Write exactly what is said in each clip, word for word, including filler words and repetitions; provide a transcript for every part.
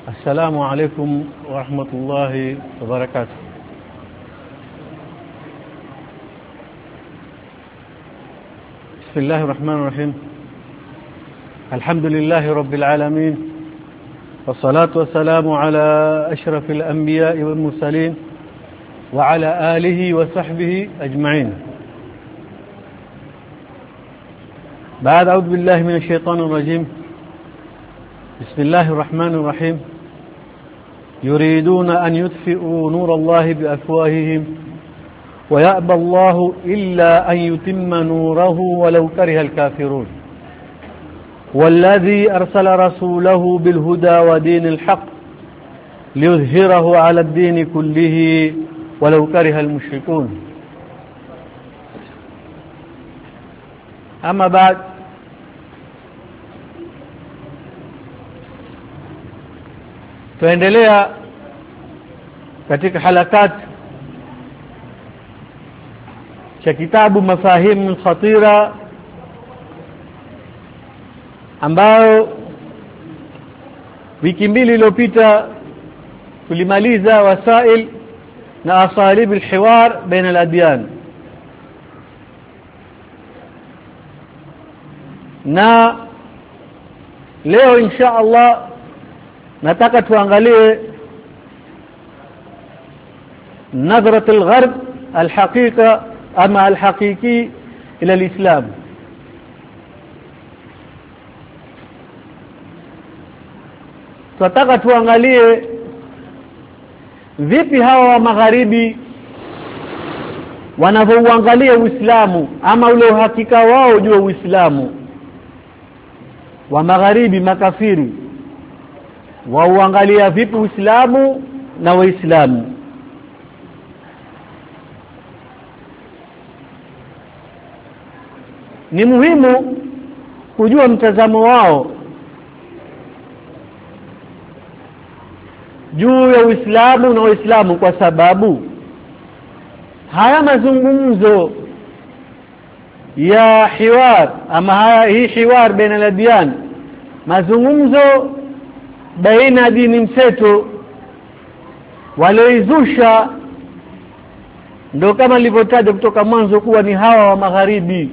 السلام عليكم ورحمة الله وبركاته. بسم الله الرحمن الرحيم. الحمد لله رب العالمين، والصلاة والسلام على أشرف الأنبياء والمرسلين وعلى آله وصحبه أجمعين. بعد أعوذ بالله من الشيطان الرجيم. بسم الله الرحمن الرحيم. يريدون أن يطفئوا نور الله بأفواههم ويأبى الله إلا أن يتم نوره ولو كره الكافرون. والذي أرسل رسوله بالهدى ودين الحق ليظهره على الدين كله ولو كره المشركون. أما بعد، tuendelea katika halakat cha kitabu Mafahim Khatira, ambao wiki mbili iliyopita tulimaliza wasail na asalib alhiwar baina aladyan, na leo insha Allah nataka tuangalie nadhrat al-gharb al-haqiqa ama al-haqiqi ila al-islam. Tunataka tuangalie vipi hawa wa magharibi wanavyoangalia Uislamu ama ule uhakika wao juu ya Uislamu. Wa magharibi makafiri wauangalia vipi Uislamu na Waislamu. Ni muhimu kujua mtazamo wao juu ya Uislamu na Waislamu, kwa sababu haya mazungumzo ya hiwar ama haya hii hiwar baina al-adyan, mazungumzo baina dini mseto walioizusha, ndio kama nilivyotaja kutoka mwanzo kuwa ni hawa wa magharibi.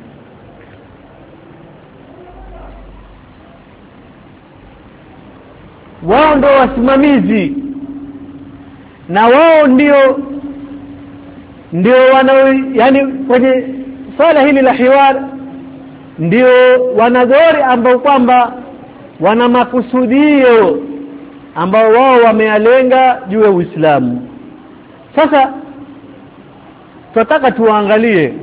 Wao ndio wasimamizi na wao ndio ndio wanao, yani kwenye swala hili la hiwar ndio wanadhori ambao kwamba wana makusudio ambao wao wamealenga juu ya Uislamu. Sasa tunataka tuangalie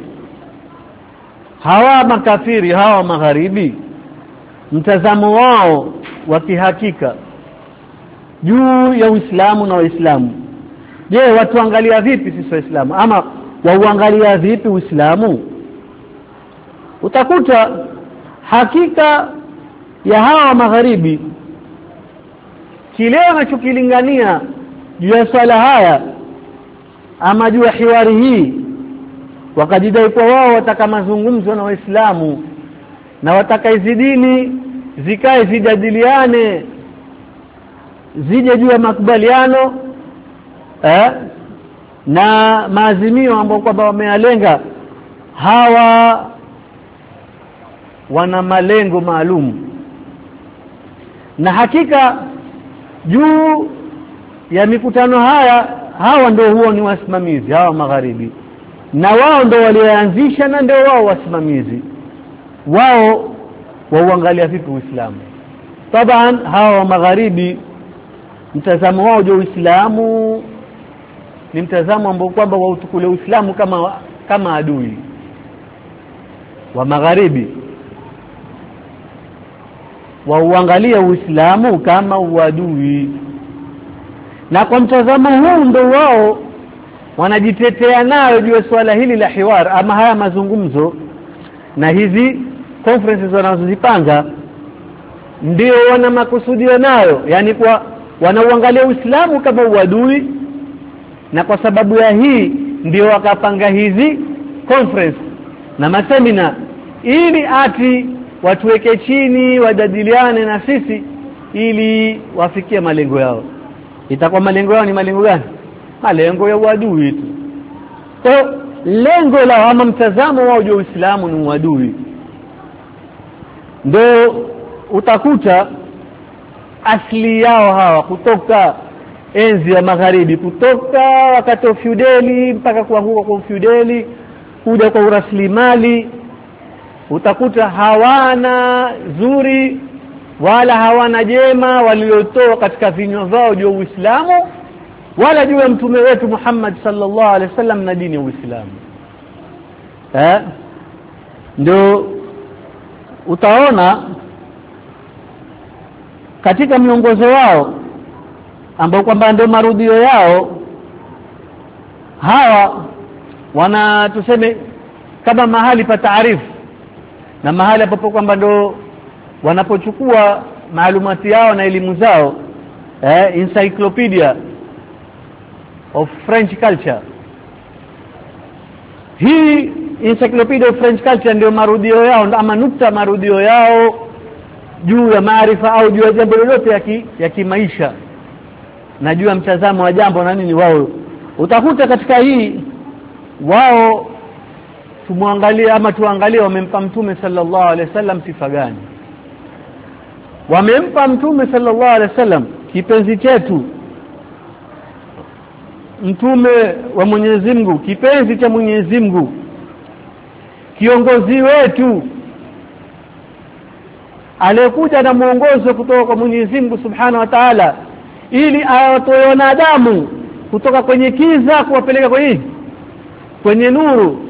hawa makafiri, hawa magharibi, mtazamo wao wa kihakika juu ya Uislamu na Waislamu. Je, watuangalia vipi sisi Waislamu ama wauangalia vipi Uislamu? Utakuta hakika ya hawa magharibi, kile wanachokilingania juu ya swala haya ama juu ya hiwari hii, wakajidai kwa wao wataka mazungumzo na Waislamu na wataka hizi dini zikae zijadiliane, zije juu ya makubaliano eh, na maazimio ambayo kwamba wamealenga. Hawa wana malengo maalum, na hakika juu ya mikutano haya hawa ndio huo ni wasimamizi, hawa magharibi, na wao ndio walioanzisha na ndio wao wasimamizi. Wao wauangalia vipi Uislamu? Taban hawa magharibi mtazamo wao juu Uislamu ni mtazamo ambao kwamba wautukule Uislamu kama kama adui. Wa magharibi wauangalia Uislamu kama uadui, na kwa mtazamo huu ndio wao wanajitetea nayo juu ya swala hili la hiwar ama haya mazungumzo na hizi conferences wanazozipanga, ndio wana makusudio nayo, yani kwa wanauangalia Uislamu kama uadui, na kwa sababu ya hii ndio wakapanga hizi conference na masemina ili ati watuweke chini wajadiliane na sisi ili wafikie malengo yao. Itakuwa malengo yao ni malengo gani? Malengo ya uadui tu. Kwa lengo la ama mtazamo wao juu Uislamu ni uadui. Ndio utakuta asili yao hawa kutoka enzi ya magharibi, kutoka wakati wa feudali mpaka kuanguka kwa feudali kuja kwa uraslimali, utakuta hawana zuri wala hawana jema walilotoa katika vinywa vyao juu Uislamu wala juu ya mtume wetu Muhammad sallallahu alaihi wasallam na dini ya Uislamu. Eh ndio utaona katika miongozo wao ambao kwamba ndio marudio yao, hawa wana tuseme kama mahali pa taarifu na mahali ambapo kwamba ndio wanapochukua maalumati yao na elimu zao, eh encyclopedia of French culture. Hii encyclopedia of French culture ndio marudio yao ama nukta marudio yao juu ya maarifa au juu ya jambo lolote ya ki, ya kimaisha na juu ya mtazamo wa jambo na nini wao. Utakuta katika hii wao tumwangalie ama tuangalie wamempa mtume sallallahu alaihi wasallam sifa gani. Wamempa mtume sallallahu alaihi wasallam kipenzi chetu, mtume wa Mwenyezi Mungu, kipenzi cha Mwenyezi Mungu, kiongozi wetu aliyekuja na mwongozo kutoka kwa Mwenyezi Mungu Subhanahu wa Ta'ala ili awatoe wanadamu kutoka kwenye kiza kuwapeleka kwenye kwenye nuru.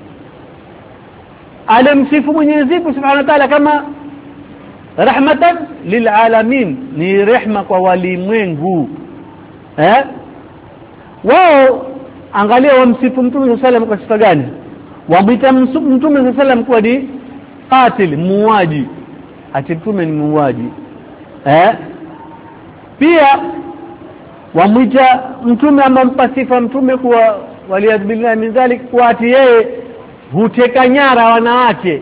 Alimsifu Mwenyezi Mungu Subhanahu wa Ta'ala kama rahmatan lilalamin, ni rehma kwa walimwengu. Eh wao angalia wamsifu mtume sallallahu alaihi wasallam kwa sifa gani? Wamwita mtume sallallahu alaihi wasallam kuwa ni qatil, muuaji. Ati mtume ni muuaji. Eh pia wamwita mtume amampa sifa mtume kuwa waliadhibillah min dhalik, kwa ati yeye huteka nyara wanawake.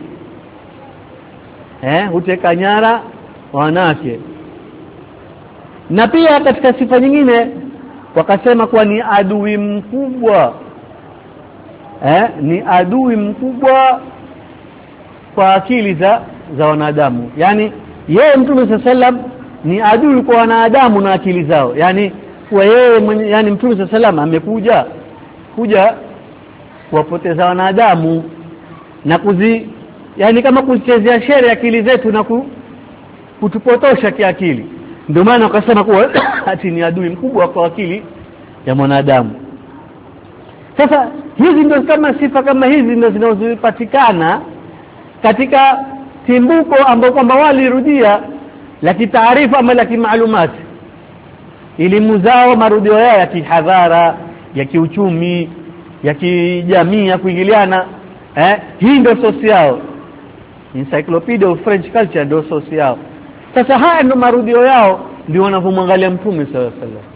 Eh huteka nyara wanawake. Na pia katika sifa nyingine wakasema kuwa ni adui mkubwa, eh ni adui mkubwa kwa akili za za wanadamu. Yani yeye mtume sallallahu alaihi wasallam ni adui kwa wanadamu na akili zao. Yani kwa yeye yani mtume sallallahu alaihi wasallam amekuja kuja kuwapoteza wanadamu na kuzi yani kama kuchezea shere akili zetu na ku, kutupotosha kiakili. Ndio maana wakasema kuwa ati ni adui mkubwa kwa akili ya mwanadamu. Sasa hizi ndio kama sifa kama hizi ndio zinazopatikana katika timbuko ambao kwamba walirudia la kitaarifa ama la kimaalumati, elimu zao marudio yao ya kihadhara, ya kiuchumi, ya kijamii, ya kuingiliana. Eh hii ndio sosi yao. Encyclopedia of French culture ndio sosi yao. Sasa haya ndio marudio yao, ndio wanavomwangalia mtume sallallahu alaihi wasallam.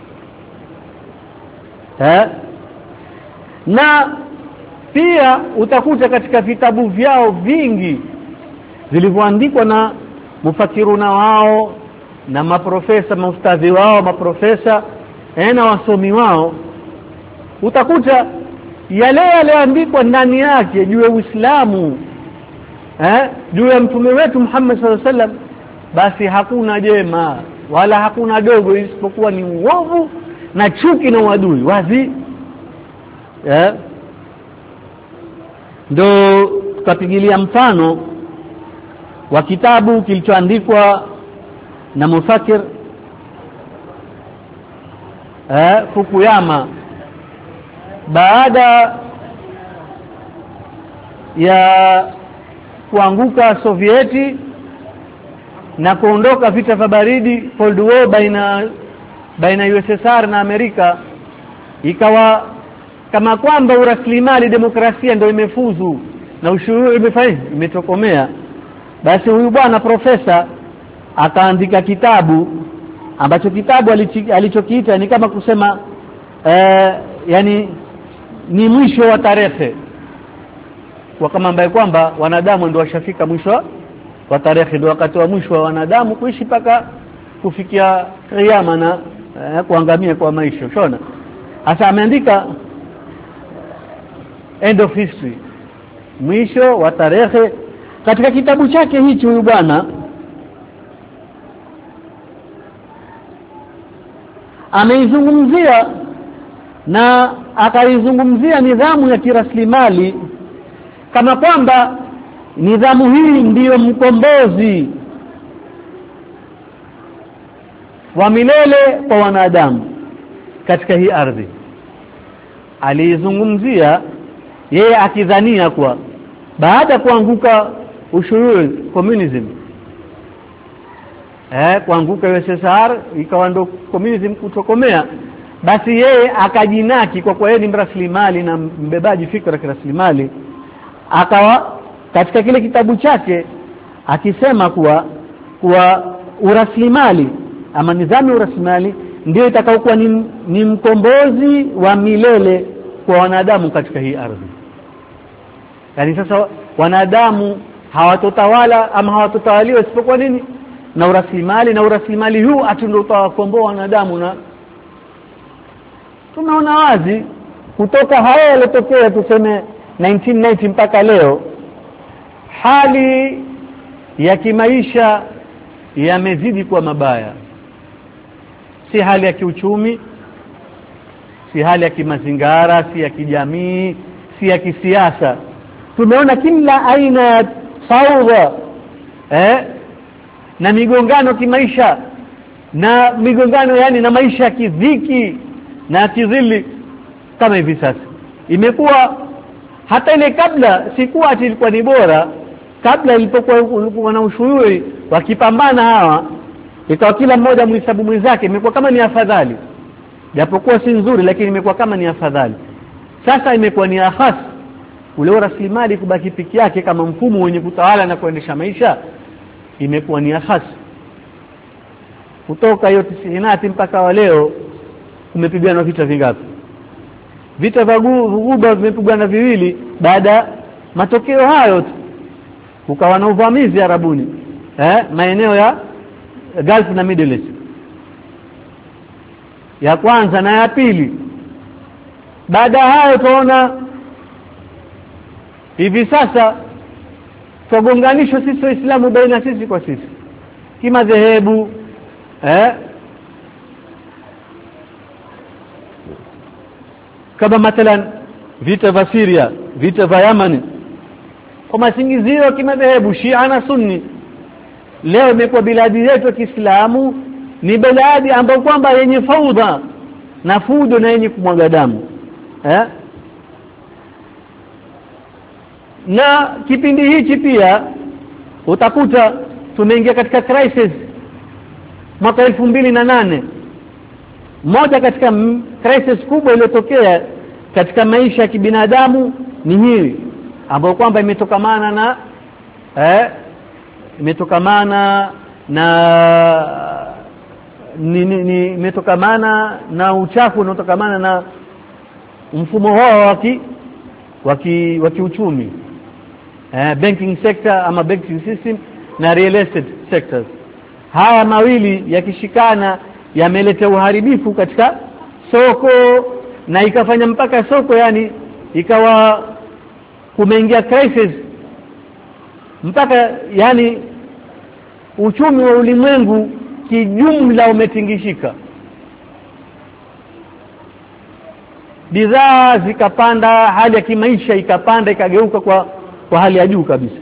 Eh na pia utakuta katika vitabu vyao vingi vilivyoandikwa na mufakiruna wao na maprofesa, maustadhi wao, maprofesa eh, na wasomi wao, utakuta yale yaliyoandikwa ndani yake juu ya Uislamu, eh juu ya mtume wetu Muhammad sallallahu alaihi wasallam, basi hakuna jema wala hakuna dogo, isipokuwa ni uovu na chuki na uadui wazi. Eh ndio tukapigilia mfano wa kitabu kilichoandikwa na mufakir eh Fukuyama baada ya kuanguka Sovieti na kuondoka vita vya baridi, Cold War baina baina U S S R na Amerika, ikawa kama kwamba uraslimali demokrasia ndio imefuzu na ushuru imefanya imetokomea. Basi huyu bwana profesa akaandika kitabu ambacho kitabu alichokiita ni kama kusema eh, yani ni mwisho wa tarehe, kwa kama ambaye kwamba wanadamu ndio washafika mwisho wa tarehe, ndio wakati wa mwisho wa wanadamu kuishi paka kufikia kiyama na eh, kuangamia kwa maisha. Unaona? Sasa ameandika end of history, mwisho wa tarehe, katika kitabu chake hichi. Huyu bwana ameizungumzia na akaizungumzia nidhamu ya kiraslimali kama kwamba nidhamu hii ndiyo mkombozi wa milele kwa wanadamu katika hii ardhi. Aliizungumzia yeye akidhania kwa baada kuanguka ushuru communism, eh kuanguka U S S R ikawa ndo communism kutokomea, basi yeye akajinaki kwa kwa yeye ni mraslimali na mbebaji fikra ya rasilimali, akawa katika kile kitabu chake akisema kuwa kuwa uraslimali ama nidhamu ya uraslimali ndio itakayokuwa ni, ni mkombozi wa milele kwa wanadamu katika hii ardhi. Yaani sasa wanadamu hawatotawala ama hawatotawaliwa isipokuwa nini? Na uraslimali, na uraslimali huu atundo utawakomboa wanadamu. Na tunaona wazi kutoka haya yalotokea tuseme nineteen ninety mpaka leo, hali ya kimaisha yamezidi kuwa mabaya. Si hali ya kiuchumi, si hali ya kimazingara, si ya kijamii, si ya kisiasa. Tumeona kila aina ya fauda eh na migongano kimaisha, na migongano yani na maisha ya kidhiki na kidhili kama hivi sasa. Imekuwa hata ile kabla sikuwa ati ilikuwa ni bora, kabla ilipokuwa kulikuwa na ushuhuri wakipambana hawa, ikawa kila mmoja mhesabu mwenzake, imekuwa kama ni afadhali, japokuwa si nzuri, lakini imekuwa kama ni afadhali. Sasa imekuwa ni ahas ule rasilimali kubaki piki yake kama mfumo wenye kutawala na kuendesha maisha, imekuwa ni ahas. Kutoka hiyo tisinati mpaka wa leo kumepigana vita vingapi? Vita vya Ghuba vimepigana viwili. Baada matokeo hayo ukawa na uvamizi Arabuni, eh maeneo ya Gulf na Middle East, ya kwanza na ya pili. Baada hayo tunaona hivi sasa tugonganishwa sisi Waislamu baina sisi kwa sisi kimadhehebu, eh kama mathalan vita vya Syria, vita vya Yemen, kwa masingizio kimadhehebu Shia na Sunni. Leo imekuwa biladi yetu ya Kiislamu ni biladi ambayo kwamba yenye faudha na fujo na yenye kumwaga damu, eh na kipindi hichi pia utakuta tumeingia katika crisis mwaka elfu mbili na nane. Moja katika crisis kubwa iliyotokea katika maisha ya kibinadamu ni hii ambayo kwamba imetokamana na eh imetokamana na ni, ni, ni imetokamana na uchafu unaotokamana na mfumo wao wa wa kiuchumi, eh banking sector ama banking system na real estate sectors. Haya mawili yakishikana yameleta uharibifu katika soko, na ikafanya mpaka soko yani ikawa kumeingia crisis, mpaka yani uchumi wa ulimwengu kijumla umetingishika. Bidhaa zikapanda, hali ya kimaisha ikapanda, ikageuka kwa kwa hali ya juu kabisa.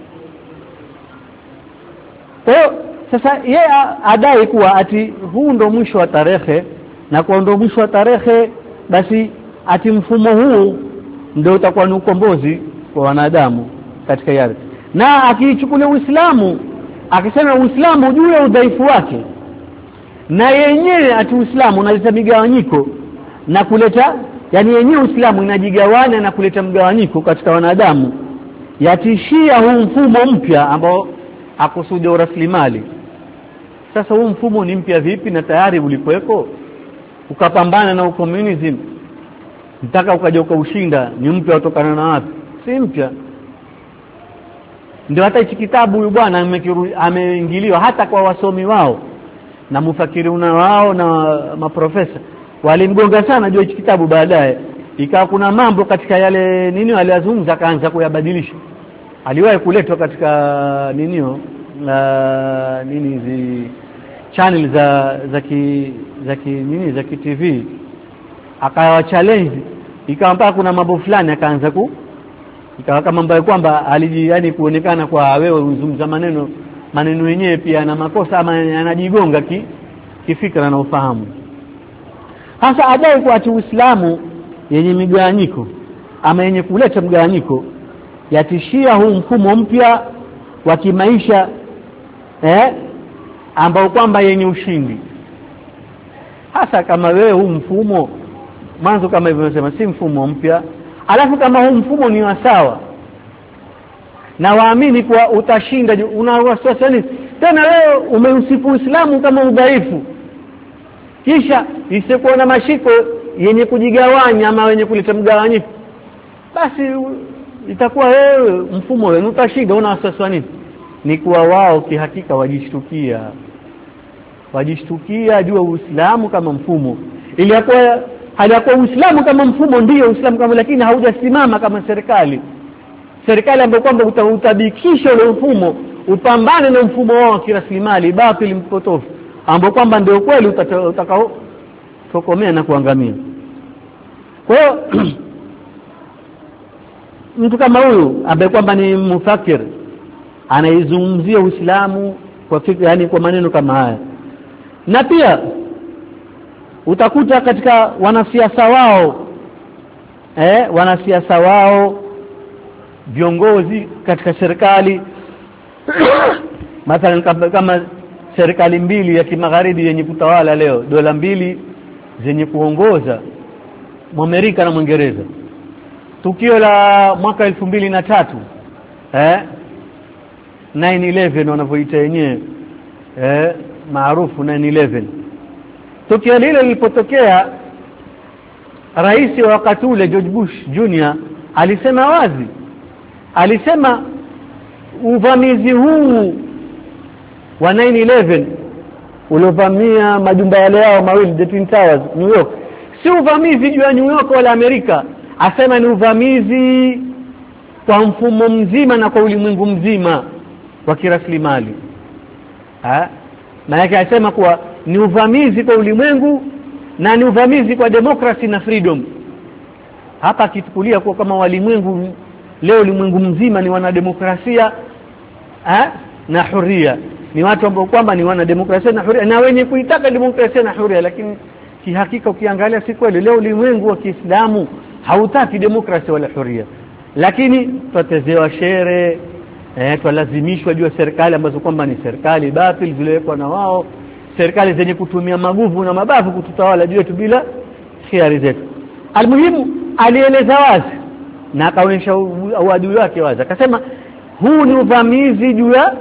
Kwa sasa yeye adai kuwa ati huu ndo mwisho wa tarehe, na kwa ndo mwisho wa tarehe basi ati mfumo huu ndio utakuwa ni ukombozi kwa wanadamu katika yale. Na akichukulia Uislamu akisema Uislamu juu ya udhaifu wake, na yenyewe ati Uislamu unaleta migawanyiko na kuleta yani yenyewe Uislamu inajigawanya na kuleta mgawanyiko katika wanadamu, yatishia huu mfumo mpya ambao akusudia rasilimali. Sasa huu mfumo ni mpya vipi na tayari ulikuweko? Ukapambana na ukomunism mpaka ukaja ukaushinda, ni mpya utokana na wapi? Si mpya. Ndio hata hichi kitabu huyu bwana ameingiliwa hata kwa wasomi wao, na mufakiruna wao na maprofesa walimgonga sana juu ya kitabu. Baadaye ikawa kuna mambo katika yale nini aliyazungumza akaanza kuyabadilisha. Aliwahi kuletwa katika ninio na nini hizi channel za za ki za ki nini za ki T V, akawa challenge, ikawa mpaka kuna mambo fulani akaanza ku ikawa kama mambo kwamba aliji yani kuonekana kwa wewe uzungumza maneno maneno yenyewe pia na makosa ama anajigonga ki kifikra na ufahamu. Hasa adai kwa Uislamu yenye migawanyiko ama yenye kuleta mgawanyiko yatishia huu mfumo mpya wa kimaisha eh ambao kwamba yenye ushindi. Hasa kama wewe huu mfumo mwanzo kama hivyo nasema si mfumo mpya, alafu kama huu mfumo ni wa sawa na waamini kwa utashinda, una wasiwasi nini tena? Wewe umeusifu Uislamu kama udhaifu, kisha isikuwa na mashiko yenye kujigawanya ama wenye kuleta mgawanyiko, basi itakuwa wewe mfumo wewe utashinda. Una wasiwasi nini? Ni kuwa wao kihakika wajishtukia wajishtukia juu ya Uislamu kama mfumo, ili yakuwa hali ya Uislamu kama mfumo ndio Uislamu kama, lakini haujasimama kama serikali serikali ambayo kwamba utabikisha ule mfumo upambane na mfumo wao wa kiraslimali batili mpotofu ambao kwamba ndio kweli utakao tokomea na kuangamia. Kwa hiyo mtu kama huyu ambaye kwamba ni mufakir anaizungumzia Uislamu kwa fikra, yani kwa maneno kama haya. Na pia utakuta katika wanasiasa wao eh wanasiasa wao viongozi katika serikali mathalan kama, kama serikali mbili ya kimagharibi yenye kutawala leo, dola mbili zenye kuongoza, Amerika na Uingereza. Tukio la mwaka elfu mbili na tatu eh nine eleven wanavyoita yenyewe eh maarufu nine eleven, tukio lile lilipotokea, rais wa wakati ule George Bush Junior alisema wazi, alisema uvamizi huu wa nine eleven uliovamia majumba yale yao mawili, the Twin Towers New York, si uvamizi juu ya New York wala Amerika, asema ni uvamizi kwa mfumo mzima na kwa ulimwengu mzima wa kiraslimali. Ah, na yake asema kuwa ni uvamizi kwa ulimwengu na ni uvamizi kwa democracy na freedom. Hapa kitukulia kwa kama walimwengu leo, ulimwengu mzima ni wanademokrasia eh na huria, ni watu ambao kwamba ni wanademokrasia na huria na wenye kuitaka demokrasia na huria, lakini kihakika ukiangalia si kweli. Leo ulimwengu wa Kiislamu hautaki demokrasia wala huria, lakini tutatezewa shere eh tulazimishwa juu ya serikali ambazo kwamba ni serikali batili zilizowekwa na wao, serikali zenye kutumia maguvu na mabavu kututawala juu yetu bila khiari zetu. Almuhimu alieleza wazi na akaonyesha uadui wake wazi, akasema huu ni uvamizi juu ya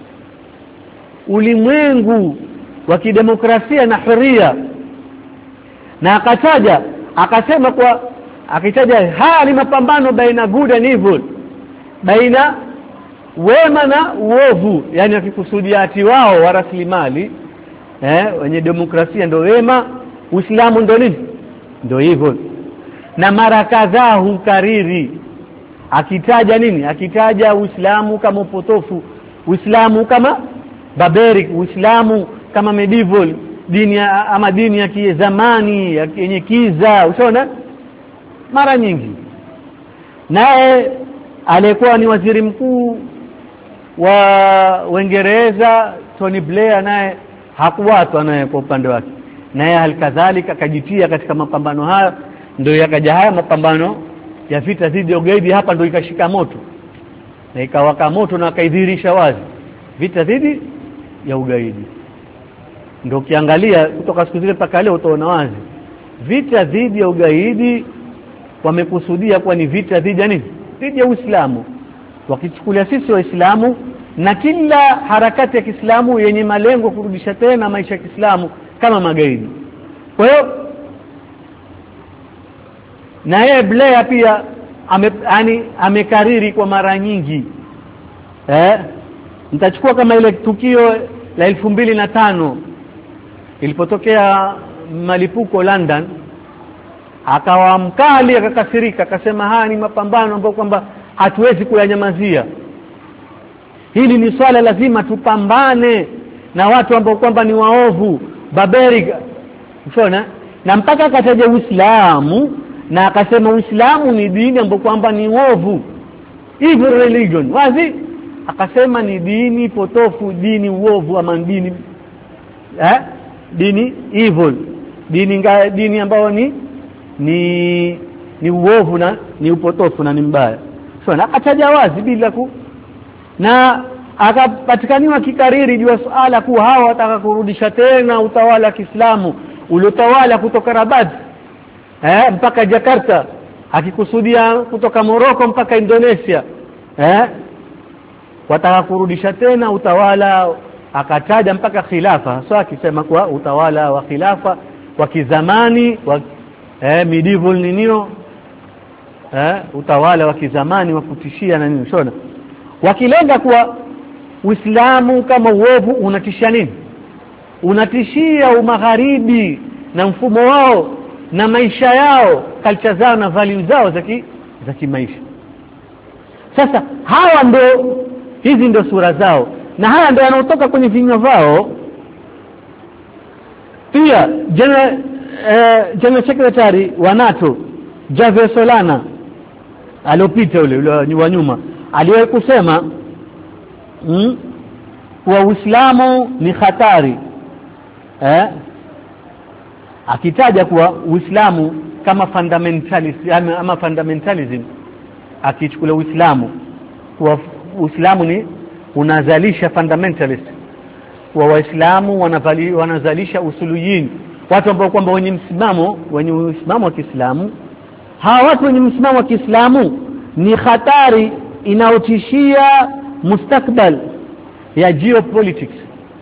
ulimwengu wa kidemokrasia na huria, na akataja akasema kwa akitaja haya ni mapambano baina good and evil, baina wema na uovu, yani akikusudia ati wao wa rasilimali eh wenye demokrasia ndio wema, Uislamu ndio nini, ndio evil. Na mara kadhaa hukariri akitaja nini, akitaja Uislamu kama upotofu, Uislamu kama barbaric, Uislamu kama medieval, dini ya, ama dini ya kizamani yenye kiza, unaona mara nyingi. Naye alikuwa ni waziri mkuu wa Uingereza Tony Blair, naye hakuwatwa naye kwa upande wake, naye halikadhalika akajitia katika mapambano haya. Ndio yakaja haya mapambano ya vita dhidi ya ugaidi, hapa ndio ikashika moto na ikawaka moto na akaidhirisha wazi vita dhidi ya ugaidi. Ndio kiangalia kutoka siku zile mpaka leo utaona wazi vita dhidi ya ugaidi wamekusudia kuwa ni vita dhidi ya nini, dhidi ya Uislamu, wakichukulia sisi Waislamu na kila harakati ya Kiislamu yenye malengo kurudisha tena maisha ya Kiislamu kama magaidi. Kwa hiyo na yeye Blair pia ame, yani amekariri kwa mara nyingi eh nitachukua kama ile tukio la elfu mbili na tano ilipotokea malipuko London, akawa mkali, akakasirika, akasema haya ni mapambano ambayo kwamba hatuwezi kuyanyamazia. Hili ni swala lazima tupambane na watu ambao kwamba ni waovu, barbaric. Unaona? Na mpaka akataja Uislamu na akasema Uislamu ni dini ambayo kwamba ni uovu. Evil religion. Wazi? Akasema ni dini potofu, dini uovu, ama dini eh dini evil. Dini nga, dini ambayo ni ni ni uovu na ni upotofu na ni mbaya. So na akataja wazi bila ku na akapatikaniwa kikariri juu ya suala kuwa hawa wataka kurudisha tena utawala wa Kiislamu uliotawala kutoka Rabat eh mpaka Jakarta, akikusudia kutoka Morocco mpaka Indonesia, eh wataka kurudisha tena utawala, akataja mpaka khilafa. So akisema kwa utawala wa khilafa wa kizamani wa eh medieval ninio, eh utawala wa kizamani wa kutishia na nini. Shona wakilenga kuwa Uislamu kama uovu unatishia nini? Unatishia umagharibi na mfumo wao na maisha yao, culture zao na values zao za za kimaisha. Sasa hawa ndio, hizi ndio sura zao, na haya ndio yanayotoka kwenye vinywa vao. Pia General eh, General Secretary wa NATO Javier Solana aliopita ule ule wa nyuma aliwahi kusema mm, kwa Uislamu ni hatari, eh akitaja kuwa Uislamu kama fundamentalist ama, ama fundamentalism, akichukua Uislamu kwa Uislamu ni unazalisha fundamentalist, wa Waislamu wanavali wanazalisha usuluyin, watu ambao kwamba wenye msimamo wenye msimamo wa Kiislamu. Hawa watu wenye msimamo wa Kiislamu ni hatari inaotishia mustakbal ya geopolitics.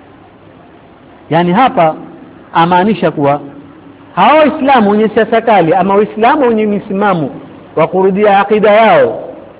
Yani hapa amaanisha kuwa hawa Waislamu wenye siasa kali ama Waislamu wenye msimamo wa kurudia akida yao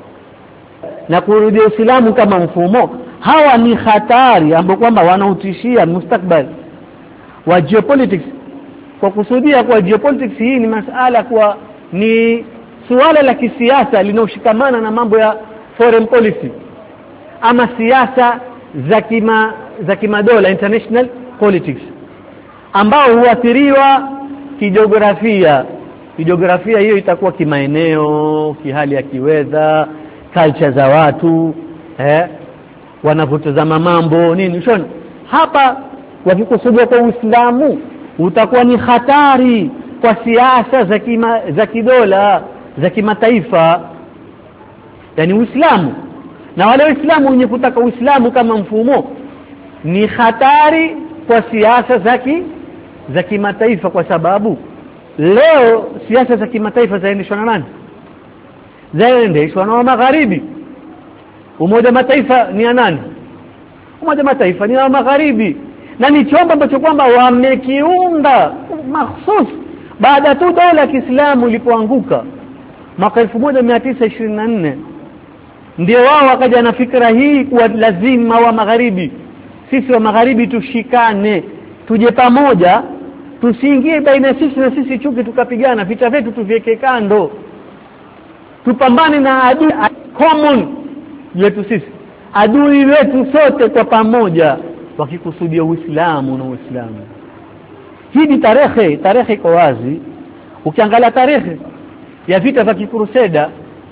na kurudia Uislamu kama mfumo, hawa ni hatari ambao kwamba wanautishia mustakbal wa geopolitics. Kwa kusudia kwa geopolitics hii ni masala kwa ni suala la kisiasa linaoshikamana na mambo ya foreign policy ama siasa za kima za kimadola, international politics, ambao huathiriwa kijiografia. Kijiografia hiyo itakuwa kimaeneo, kihali ya kiwedha, culture za watu, eh wanavotazama mambo nini. Shona hapa wakikusudia kwa Uislamu utakuwa ni hatari kwa siasa za kima, za kidola za kimataifa. Yani Uislamu na wale Waislamu wenye kutaka Uislamu kama mfumo ni hatari kwa siasa za za kimataifa, kwa sababu leo siasa za kimataifa zaendeshwa na nani? Zaendeshwa na magharibi. Umoja Mataifa ni ya nani? Umoja Mataifa ni ya magharibi, na ni chombo ambacho kwamba wamekiunda mahsusi baada tu dola ya Kiislamu ilipoanguka mwaka elfu moja mia tisa ishirini na nne. Ndio wao wakaja na fikra hii kuwa lazima wa magharibi, sisi wa magharibi tushikane, tuje pamoja, tusiingie baina sisi na sisi chuki tukapigana, vita vyetu tuviweke kando, tupambane na adui common yetu sisi, adui wetu sote kwa pamoja, wakikusudia Uislamu na Uislamu. Hii ni tarehe, tarehe iko wazi. Ukiangalia tarehe ya vita vya Kikruseda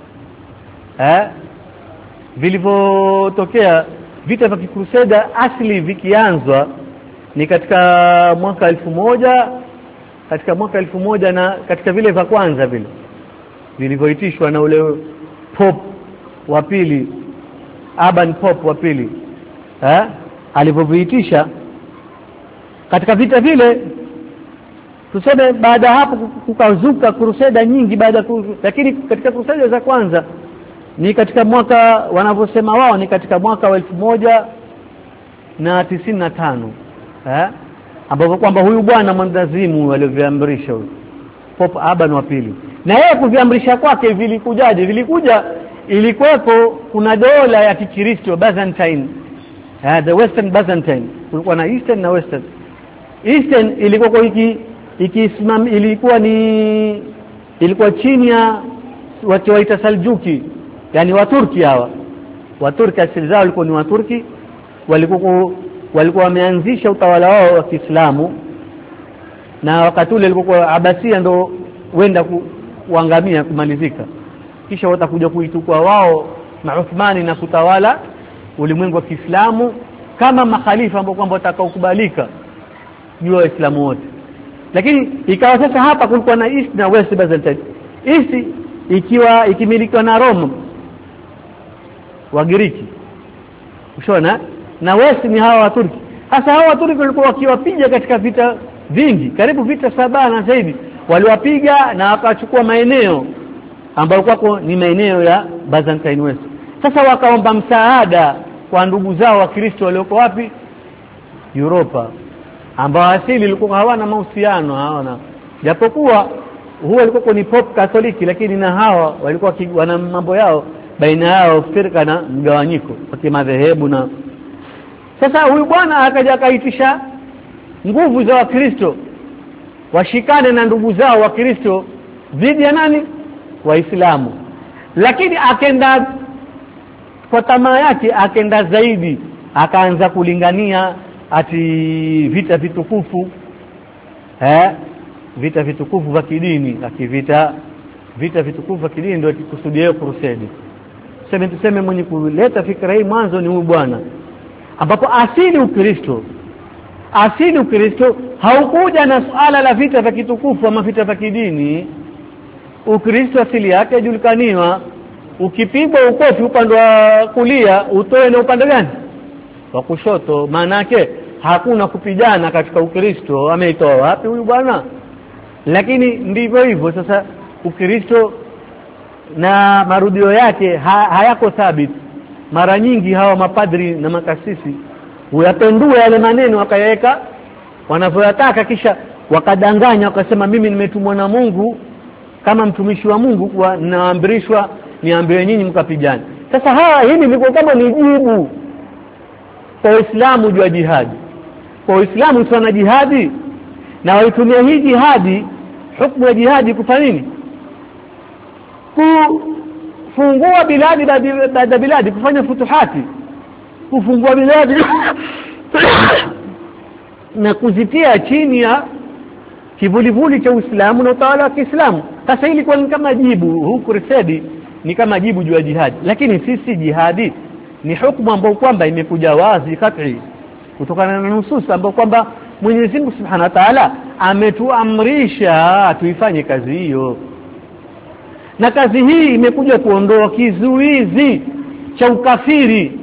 eh vilivyotokea, vita vya Kikruseda asili vikianzwa ni katika mwaka elfu moja katika mwaka elfu moja na katika vile vya kwanza vile vilivyoitishwa na ule Pope wa pili, Urban Pope wa pili, eh alivyoviitisha katika vita vile. Tuseme baada hapo kukazuka kruseda nyingi baada, lakini katika kruseda za kwanza ni katika mwaka wanavyosema wao ni katika mwaka wa elfu moja na tisini na tano, eh ambapo kwamba huyu bwana mwandazimu alivyoamrisha huyu Pope Urban wa pili, na yeye kuviamrisha kwake vilikujaje? Vilikuja ilikuwepo kuna dola ya Kikristo Byzantine, eh the Western Byzantine, kulikuwa na Eastern na Western. Eastern ilikuwa iki ikisimam ilikuwa ni ilikuwa chini ya watu waita Saljuki, yani Waturki. Hawa Waturki asili zao walikuwa ni Waturki, walikuwa walikuwa wameanzisha utawala wao wa Kiislamu, na wakati ule ilikuwa Abasia ndo wenda kuangamia kumalizika, kisha watakuja kuitukua wao na Uthmani na kutawala ulimwengu wa Kiislamu kama makhalifa ambao kwamba watakaokubalika juu ya Waislamu wote. Lakini ikawa sasa hapa kulikuwa na East na West Byzantine. East ikiwa ikimilikiwa na Rome wa Giriki, ushona, na West ni hawa Waturki. Hasa hawa Waturki walikuwa wakiwapiga katika vita vingi, karibu vita saba na zaidi waliwapiga, na wakachukua maeneo ambayo kwako ni maeneo ya Byzantine West. Sasa wakaomba msaada kwa ndugu zao wa Kristo walioko wapi? Europa, ambao asili ilikuwa hawana mahusiano, hawana, japokuwa huo walikuwa ni Pope Katoliki, lakini na hawa walikuwa wana mambo yao baina yao, firka na mgawanyiko kwa madhehebu. Na sasa huyu bwana akaja akaitisha nguvu za Wakristo washikane na ndugu zao wa Kristo dhidi ya nani? Waislamu. Lakini akenda kwa tamaa yake, akenda zaidi, akaanza kulingania ati vita vitukufu eh vita vitukufu vya kidini, akivita vita vitukufu vya kidini ndio kusudia crusade. Sema tuseme mwenye kuleta fikra hii mwanzo ni huyu bwana, ambapo asili Ukristo asili Ukristo haukuja na suala la vita vya kitukufu ama vita vya kidini. Ukristo asili yake julikaniwa, ukipigwa ukofi upande wa kulia utoe na upande gani? Wa kushoto. Maana yake hakuna kupigana katika Ukristo. Ameitoa wapi huyu bwana? Lakini ndivyo hivyo. Sasa Ukristo na marudio yake ha, hayako thabiti. Mara nyingi hawa mapadri na makasisi huyapendua yale maneno wakayaweka wanavyotaka, kisha wakadanganya wakasema mimi nimetumwa na Mungu kama mtumishi wa Mungu kwa naamrishwa niambiwe nyinyi mkapigana. Sasa hawa hili liko kama ni jibu kwa Uislamu juu ya jihadi. Kwa Uislamu sana jihadi, na waitumia hii jihadi, hukumu ya jihadi kufanya nini? Kufungua biladi baada biladi, kufanya futuhati, kufungua biladi na kuzitia chini ya kivulivuli cha Uislamu na utawala wa Kiislamu. Sasa hili kwa kama jibu, huu crusade ni kama jibu juu ya jihadi. Lakini sisi jihadi ni hukumu ambayo kwamba imekuja wazi kat'i kutokana na nusus ambayo kwamba Mwenyezi Mungu Subhanahu wa Ta'ala ametuamrisha tuifanye kazi hiyo, na kazi hii imekuja kuondoa kizuizi cha ukafiri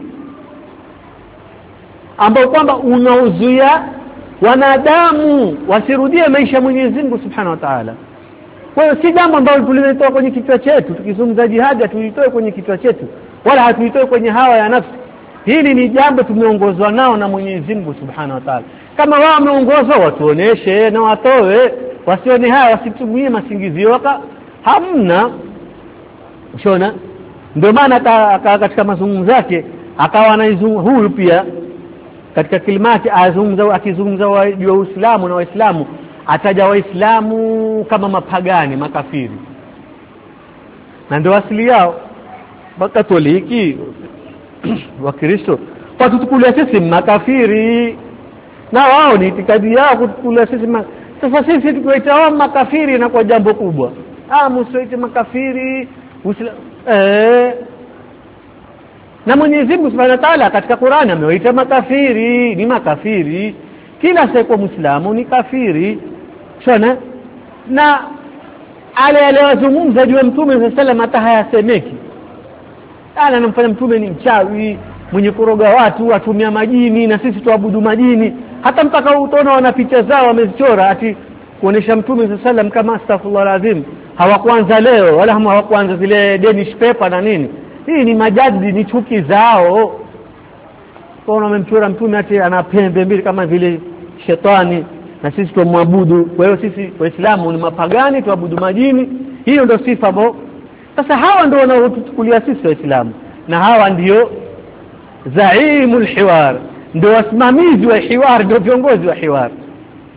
ambao kwamba unaozuia wanadamu wasirudie maisha ya Mwenyezi Mungu Subhanahu wa Ta'ala. Kwa hiyo si jambo ambalo tulilitoa kwenye kichwa chetu. Tukizungumza jihad hatuitoe kwenye kichwa chetu wala hatuitoe kwenye hawa ya nafsi. Hili ni jambo tumeongozwa nao na Mwenyezi Mungu Subhanahu wa Ta'ala. Kama wao wameongozwa watuoneshe na watoe, wasione haya, wasitumie masingizio waka hamna. Ushona? Ndio maana katika mazungumzo yake akawa anazungumza huyu pia katika kilimati azungumza, akizungumza juu ya Uislamu na Waislamu, ataja Waislamu kama mapagani, makafiri, na ndio asili yao. Wakatoliki wa Kristo watutukulia sisi makafiri, na wao ni itikadi yao kutukulia sisi ma... Sasa sisi tukiwaita wao makafiri na kwa jambo kubwa, ah msiwaite makafiri Uislamu eh na Mwenyezi Mungu Subhanahu wa Ta'ala katika Qur'ani amewaita makafiri, ni makafiri. Kila siku Muislamu ni kafiri. Shona? Na ale aliyozungumza juu ya Mtume sallallahu alayhi wasallam hata hayasemeki. Ana anamfanya Mtume ni mchawi, mwenye kuroga watu, atumia majini, na sisi tuabudu majini. Hata mpaka utaona wana picha zao wamezichora ati kuonesha Mtume sallallahu alayhi wasallam kama astaghfirullah alazim. Hawakuanza leo wala hawakuanza zile Danish paper na nini. Hii ni majadi, ni chuki zao. Kwa wamemchora Mtume ati ana pembe mbili kama vile shetani, na sisi tumwabudu. Kwa hiyo sisi Waislamu ni mapagani, tuabudu majini. Hiyo ndio sifa ambayo sasa hawa ndio wanaotuchukulia sisi Waislamu, na hawa ndio zaimul hiwar, ndio wasimamizi wa hiwar, ndio viongozi wa hiwar.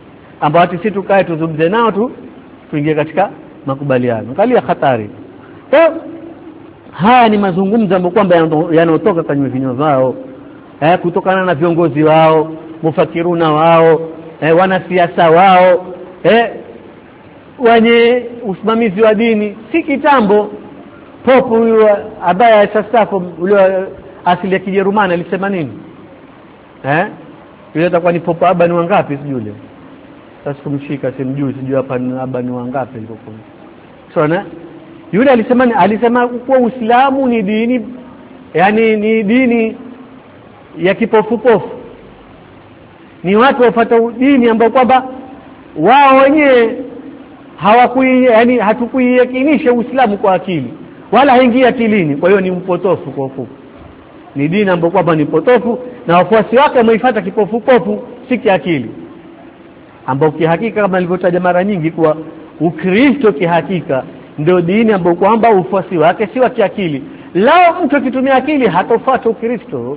ambao sisi tukae tuzungumze nao tu tuingie katika makubaliano. Kalia hatari. Kwa haya ni mazungumzo ambayo kwamba yanayotoka kwenye vinywa vyao, eh, kutokana na viongozi wao, mufakiruna wao, eh, wanasiasa wao, eh, wenye usimamizi wa dini. Si kitambo popu huyo ambaye sasa ule asili ya Kijerumani alisema nini? Eh? Yule atakuwa ni popu aba ni wangapi sijui yule. Sasa kumshika simjui sijui hapa ni aba ni wangapi yuko. So na yule alisema alisema kuwa Uislamu ni dini, yani ni dini ya kipofu pofu. Ni watu wafuata dini ambao kwamba wao wenyewe hawakui, yani hatukuiyakinisha Uislamu kwa akili wala haingia akilini. Kwa hiyo ni mpotofu kwa ufupi. Ni dini ambayo kwamba ni potofu na wafuasi wake wameifuata kipofu pofu, si kiakili. Ambao kihakika kama nilivyotaja mara nyingi kuwa Ukristo kihakika ndio dini ambayo kwamba ufuasi wake si wa kiakili. Lao mtu akitumia akili hatofuata Ukristo.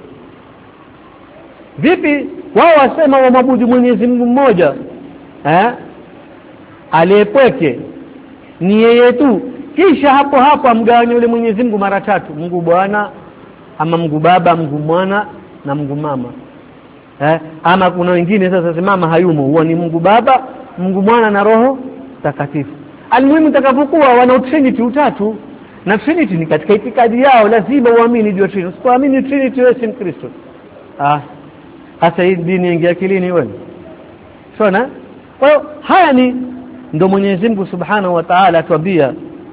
Vipi wao wasema waabudu Mwenyezi Mungu mmoja, eh, aliyepweke ni yeye tu, kisha hapo hapo amgawanye yule Mwenyezi Mungu mara tatu, Mungu Bwana ama Mungu Baba, Mungu Mwana na Mungu Mama. Eh, ama kuna wengine sasa simama hayumo, huwa ni Mungu Baba, Mungu Mwana na Roho Takatifu. Almuhimu takapokuwa wana Trinity utatu, na Trinity ni katika itikadi yao, lazima uamini ndio Trinity. Usipoamini Trinity wewe si Mkristo. Ah, hasa hii dini ingia akilini wewe. Sawa? Kwa hiyo haya ni ndio Mwenyezi Mungu Subhanahu wa Ta'ala atuambia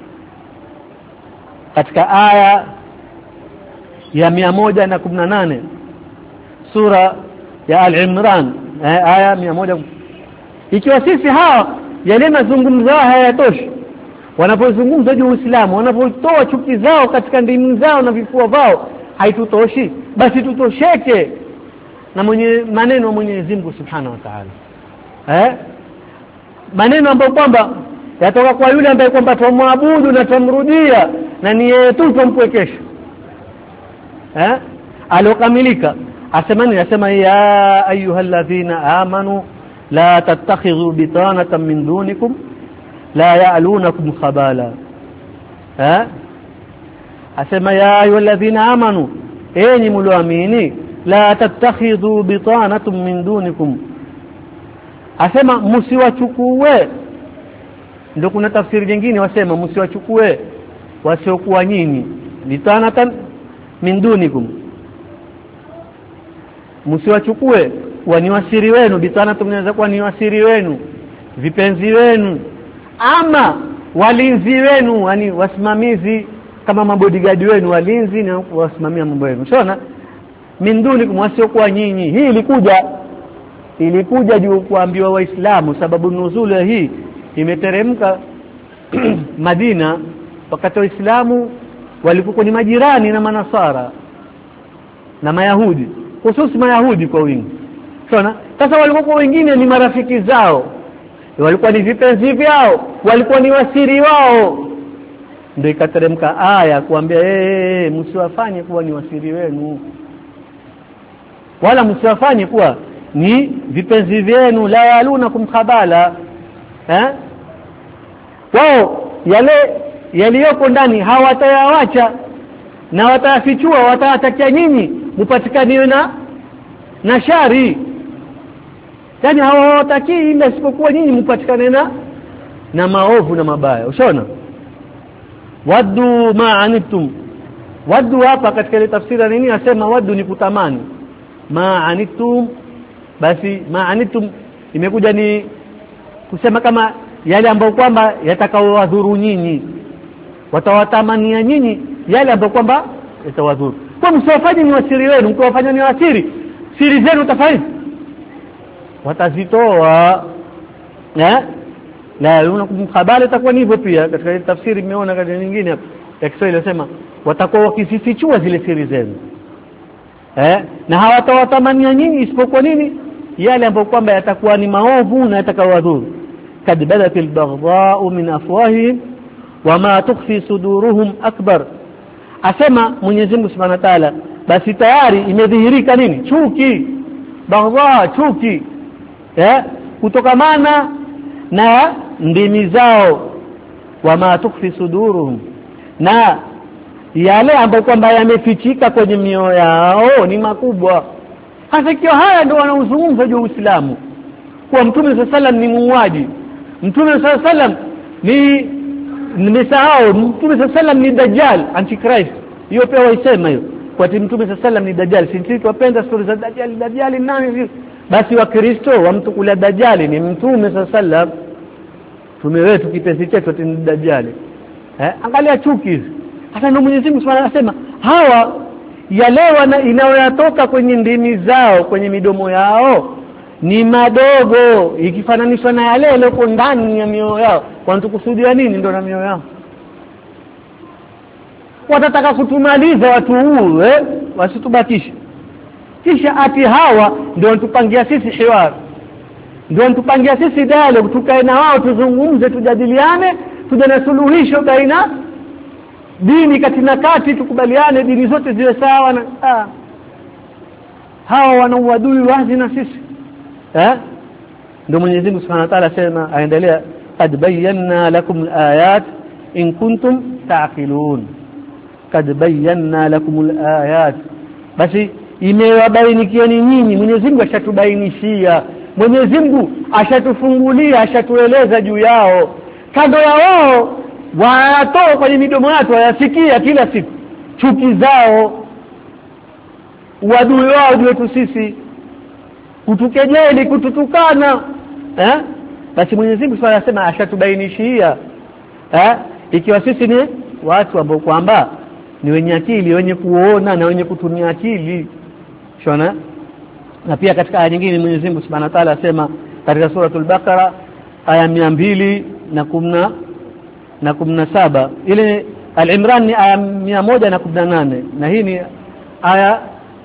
katika aya ya mia moja na kumi na nane sura ya Al-Imran, eh, aya mia moja. Ikiwa sisi hawa yale mazungumzo hayatoshi, wanapozungumza juu Uislamu, wanapotoa chuki zao katika ndimi zao na vifua vao haitutoshi, basi tutosheke na mwenye maneno ya Mwenyezi Mungu Subhanahu wa Ta'ala. Eh? Maneno ambayo kwamba yatoka kwa yule ambaye kwamba tumwabudu na tumrudia na ni yeye tu tumpwekesha. Eh? Alokamilika. Asemani asema ya ayyuhalladhina amanu la tattakhidhu bitanatan min dunikum la ya'lunakum khabala. Eh? Asema ya ayyuhalladhina amanu, enyi mlioamini, la tattakhidhu bitanatan min dunikum. Asema msiwachukue. Ndio kuna tafsiri nyingine wasema msiwachukue wasiokuwa nyinyi, bitanatan min dunikum, msiwachukue wa ni wasiri wenu. Bitanatan inaweza kuwa ni wasiri wenu, vipenzi wenu, ama walinzi wenu, yani wasimamizi kama mabodyguard wenu, walinzi na wasimamia mambo yenu. Unaona, min dunikum, wasiokuwa nyinyi. Hii ilikuja ilikuja juu kuambiwa Waislamu, sababu nuzul hii imeteremka Madina wakati Waislamu walikuwa ni majirani na Manasara na Mayahudi, hususi Mayahudi kwa wingi. Unaona, sasa walikuwa wengine ni marafiki zao, walikuwa ni vipenzi vyao, walikuwa ni wasiri wao. Ndio ikateremka aya kuambia eh, msiwafanye kuwa ni wasiri wenu, wala msiwafanye kuwa ni vipenzi vyenu, la yalunakum khabala. Eh? Wao yale yaliyoko ndani hawatayawacha na watayafichua, watatakia nyinyi mupatikaniwe na na shari. Yani hawataki ila isipokuwa nyinyi mupatikane na na maovu na mabaya. Ushona? Waddu ma'anitum. Waddu hapa katika ile tafsiri nini asema waddu ni kutamani. Ma'anitum, basi ma'anitum imekuja ni kusema kama yale ambayo kwamba yatakaowadhuru nyinyi, watawatamania nyinyi yale ambayo kwamba yatawadhuru. Kwa msifanye ni wasiri wenu, mkiwafanya ni wasiri, siri zenu tafai watazitoa. Eh? La yalunakum khabala, itakuwa hivyo pia katika tafsiri nimeona katika nyingine hapa ya Kiswahili inasema watakuwa wakisifichua zile siri zenu. Eh? Na hawatawatamania nyinyi isipokuwa nini? Yale ambayo kwamba yatakuwa ni maovu na yatakawadhuru. kad badatil baghdha'u min afwahihim wama tukhfi suduruhum akbar. Asema Mwenyezi Mungu Subhanahu wa Ta'ala, basi tayari imedhihirika nini? Chuki. Baghdha, chuki. Eh? kutokamana na ndimi zao, wama tukfi suduruhum, na yale ambayo kwamba yamefichika kwenye mioyo yao ni makubwa. Hasa ikiwa haya ndio wanaozungumza juu Uislamu, kwa Mtume sallallahu alaihi wasallam ni muuaji, Mtume sallallahu alaihi wasallam ni nimesahau, Mtume sallallahu alaihi wasallam ni Dajjal, Antichrist, hiyo pia waisema hiyo kwa Mtume sallallahu alaihi wasallam ni Dajjal. Sisi tunapenda stories za Dajjal. Dajjal nani? Basi wa Kristo wa mtu kula Dajjal ni Mtume sallallahu alaihi wasallam, Mtume wetu kipenzi chetu ni Dajjal. Eh, angalia chuki hizi. Hata ndio Mwenyezi Mungu Subhanahu anasema hawa yalewa inayoyatoka kwenye ndimi zao, kwenye midomo yao ni madogo ikifananishwa na yale yaliyoko ndani ya mioyo yao. Wanatukusudia nini ndio na mioyo yao? Watataka kutumaliza watu huu, eh, wasitubakishe. Kisha ati hawa ndio wanatupangia sisi hiwar, ndio wanatupangia sisi dialogue, tukae na wao tuzungumze, tujadiliane, tuje na suluhisho baina dini katina kati, tukubaliane dini zote ziwe sawa. Na ah, hawa wana uadui wazi na sisi. Eh, ndio Mwenyezi Mungu Subhanahu wa Ta'ala sema, aendelea, qad bayyana lakum al-ayat in kuntum ta'qilun. Qad bayyana lakum al-ayat, basi imewabainikieni nyinyi. Mwenyezi Mungu ashatubainishia, Mwenyezi Mungu ashatufungulia, ashatueleza juu yao. Kando ya wao wanatoa kwenye midomo yao, wayasikia kila siku chuki zao, uadui wao juu yetu sisi, kutukejeli, kututukana. Eh, basi Mwenyezi Mungu swalla anasema ashatubainishia, eh, ikiwa sisi ni watu ambao kwamba ni wenye akili, wenye kuona na wenye kutumia akili. Shona. Na pia katika aya nyingine Mwenyezi Mungu Subhanahu wa Ta'ala asema katika suratul Baqara aya mia mbili na kumi na kumi na saba, ile Al-Imran ni aya mia moja na kumi na nane, na hii ni aya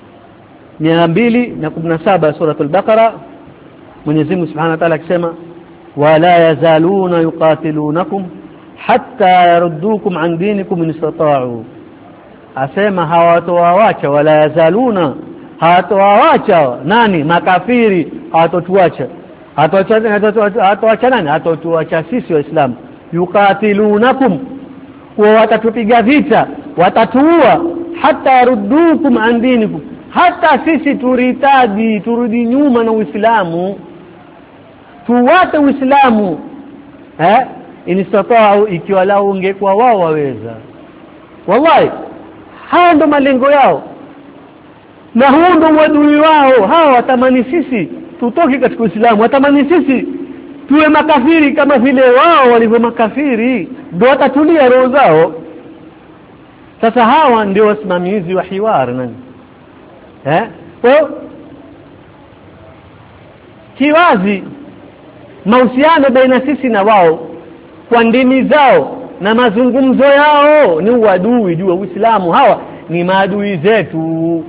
mia mbili na kumi na saba suratul Baqara. Mwenyezi Mungu Subhanahu wa Ta'ala akisema, wala yazaluna yuqatilunakum hatta yaruddukum an dinikum in istata'u. Asema hawatowawacha, wala yazaluna, hawatowawacha nani? Makafiri hawatotuacha. Hawatowacha nani? Hawatotuacha sisi Waislamu. Yuqatilunakum, wa watatupiga vita, watatuua, hatta yaruddukum an dinikum, hata sisi turitadi, turudi nyuma na Uislamu, tuwate Uislamu, eh, inistata'u, ikiwa lao ungekuwa wao waweza. Wallahi hao ndo malengo yao na huo ndo uadui wao. Hao watamani sisi tutoke katika Uislamu, watamani sisi tuwe makafiri kama vile wao walivyo makafiri, ndio watatulia roho zao. Sasa hawa ndio wasimamizi wa hiwar nani, eh, kwa kiwazi mahusiano baina sisi na wao kwa ndimi zao na mazungumzo yao ni uadui juu ya Uislamu. Hawa ni maadui zetu,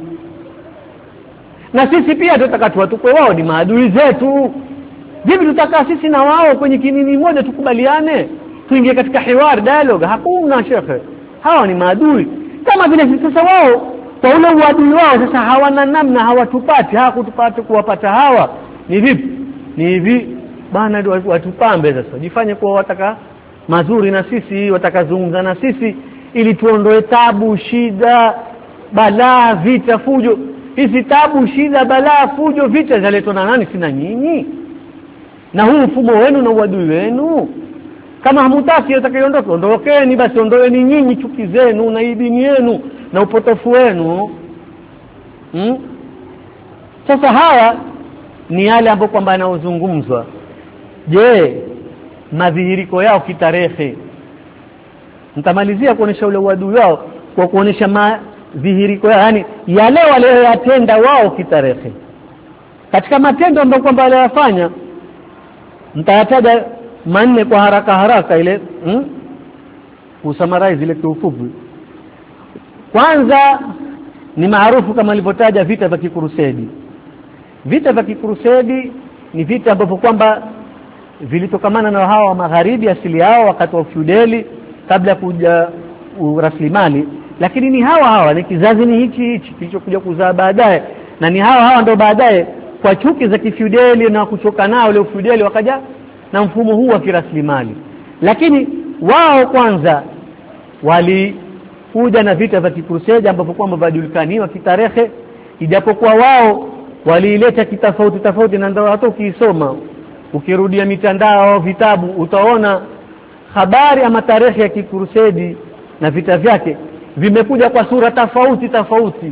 na sisi pia tutataka tuwatukwe wao ni maadui zetu. Vipi tutakaa sisi na wao kwenye kinini moja tukubaliane tuingie katika hiwar dialogue? Hakuna shekhe, hawa ni maadui kama vile sisi. Sasa wao kwa ule uadui wao sasa hawana namna, hawatupati, hawakutupata kuwapata hawa. Ni vipi? Ni hivi bana, watupambe sasa, jifanye kwa wataka mazuri na sisi, watakazungumza na sisi ili tuondoe tabu, shida, balaa, vita, fujo. Hizi tabu, shida, balaa, fujo, vita zaletwa na nani? Sina nyinyi na huu mfumo wenu na uadui wenu. Kama hamutaki atakayeondoka, ondokeni basi, ondoeni nyinyi chuki zenu na dini yenu na upotofu wenu. Hmm? Sasa haya ni yale ambayo kwamba yanaozungumzwa. Je, madhihiriko yao kitarehe? Nitamalizia kuonesha ule uadui wao kwa kuonesha madhihiriko yao, yani yale waliyotenda wao kitarehe. Katika matendo ambayo kwamba waliyafanya nitayataja manne kwa haraka haraka ile, hmm? Kusummarize ile kwa ufupi. Kwanza ni maarufu kama nilivyotaja vita vya kikrusedi. Vita vya kikrusedi ni vita ambavyo kwamba vilitokamana na hawa magharibi asili yao wakati wa feudali kabla kuja uraslimali, lakini ni hawa hawa, ni kizazi ni hichi hichi kilichokuja kuzaa baadaye, na ni hawa hawa ndio baadaye kwa chuki za kifeudali na kuchoka nao ile ufeudali, wakaja na mfumo huu wa kiraslimali. Lakini wao kwanza walikuja na vita vya kikrusade ambapo kwamba vinajulikaniwa kitarehe, ijapokuwa wao waliileta kitofauti tofauti, na ndio hata ukisoma ukirudia mitandao vitabu utaona habari ama tarehe ya kikrusade na vita vyake vimekuja kwa sura tofauti tofauti.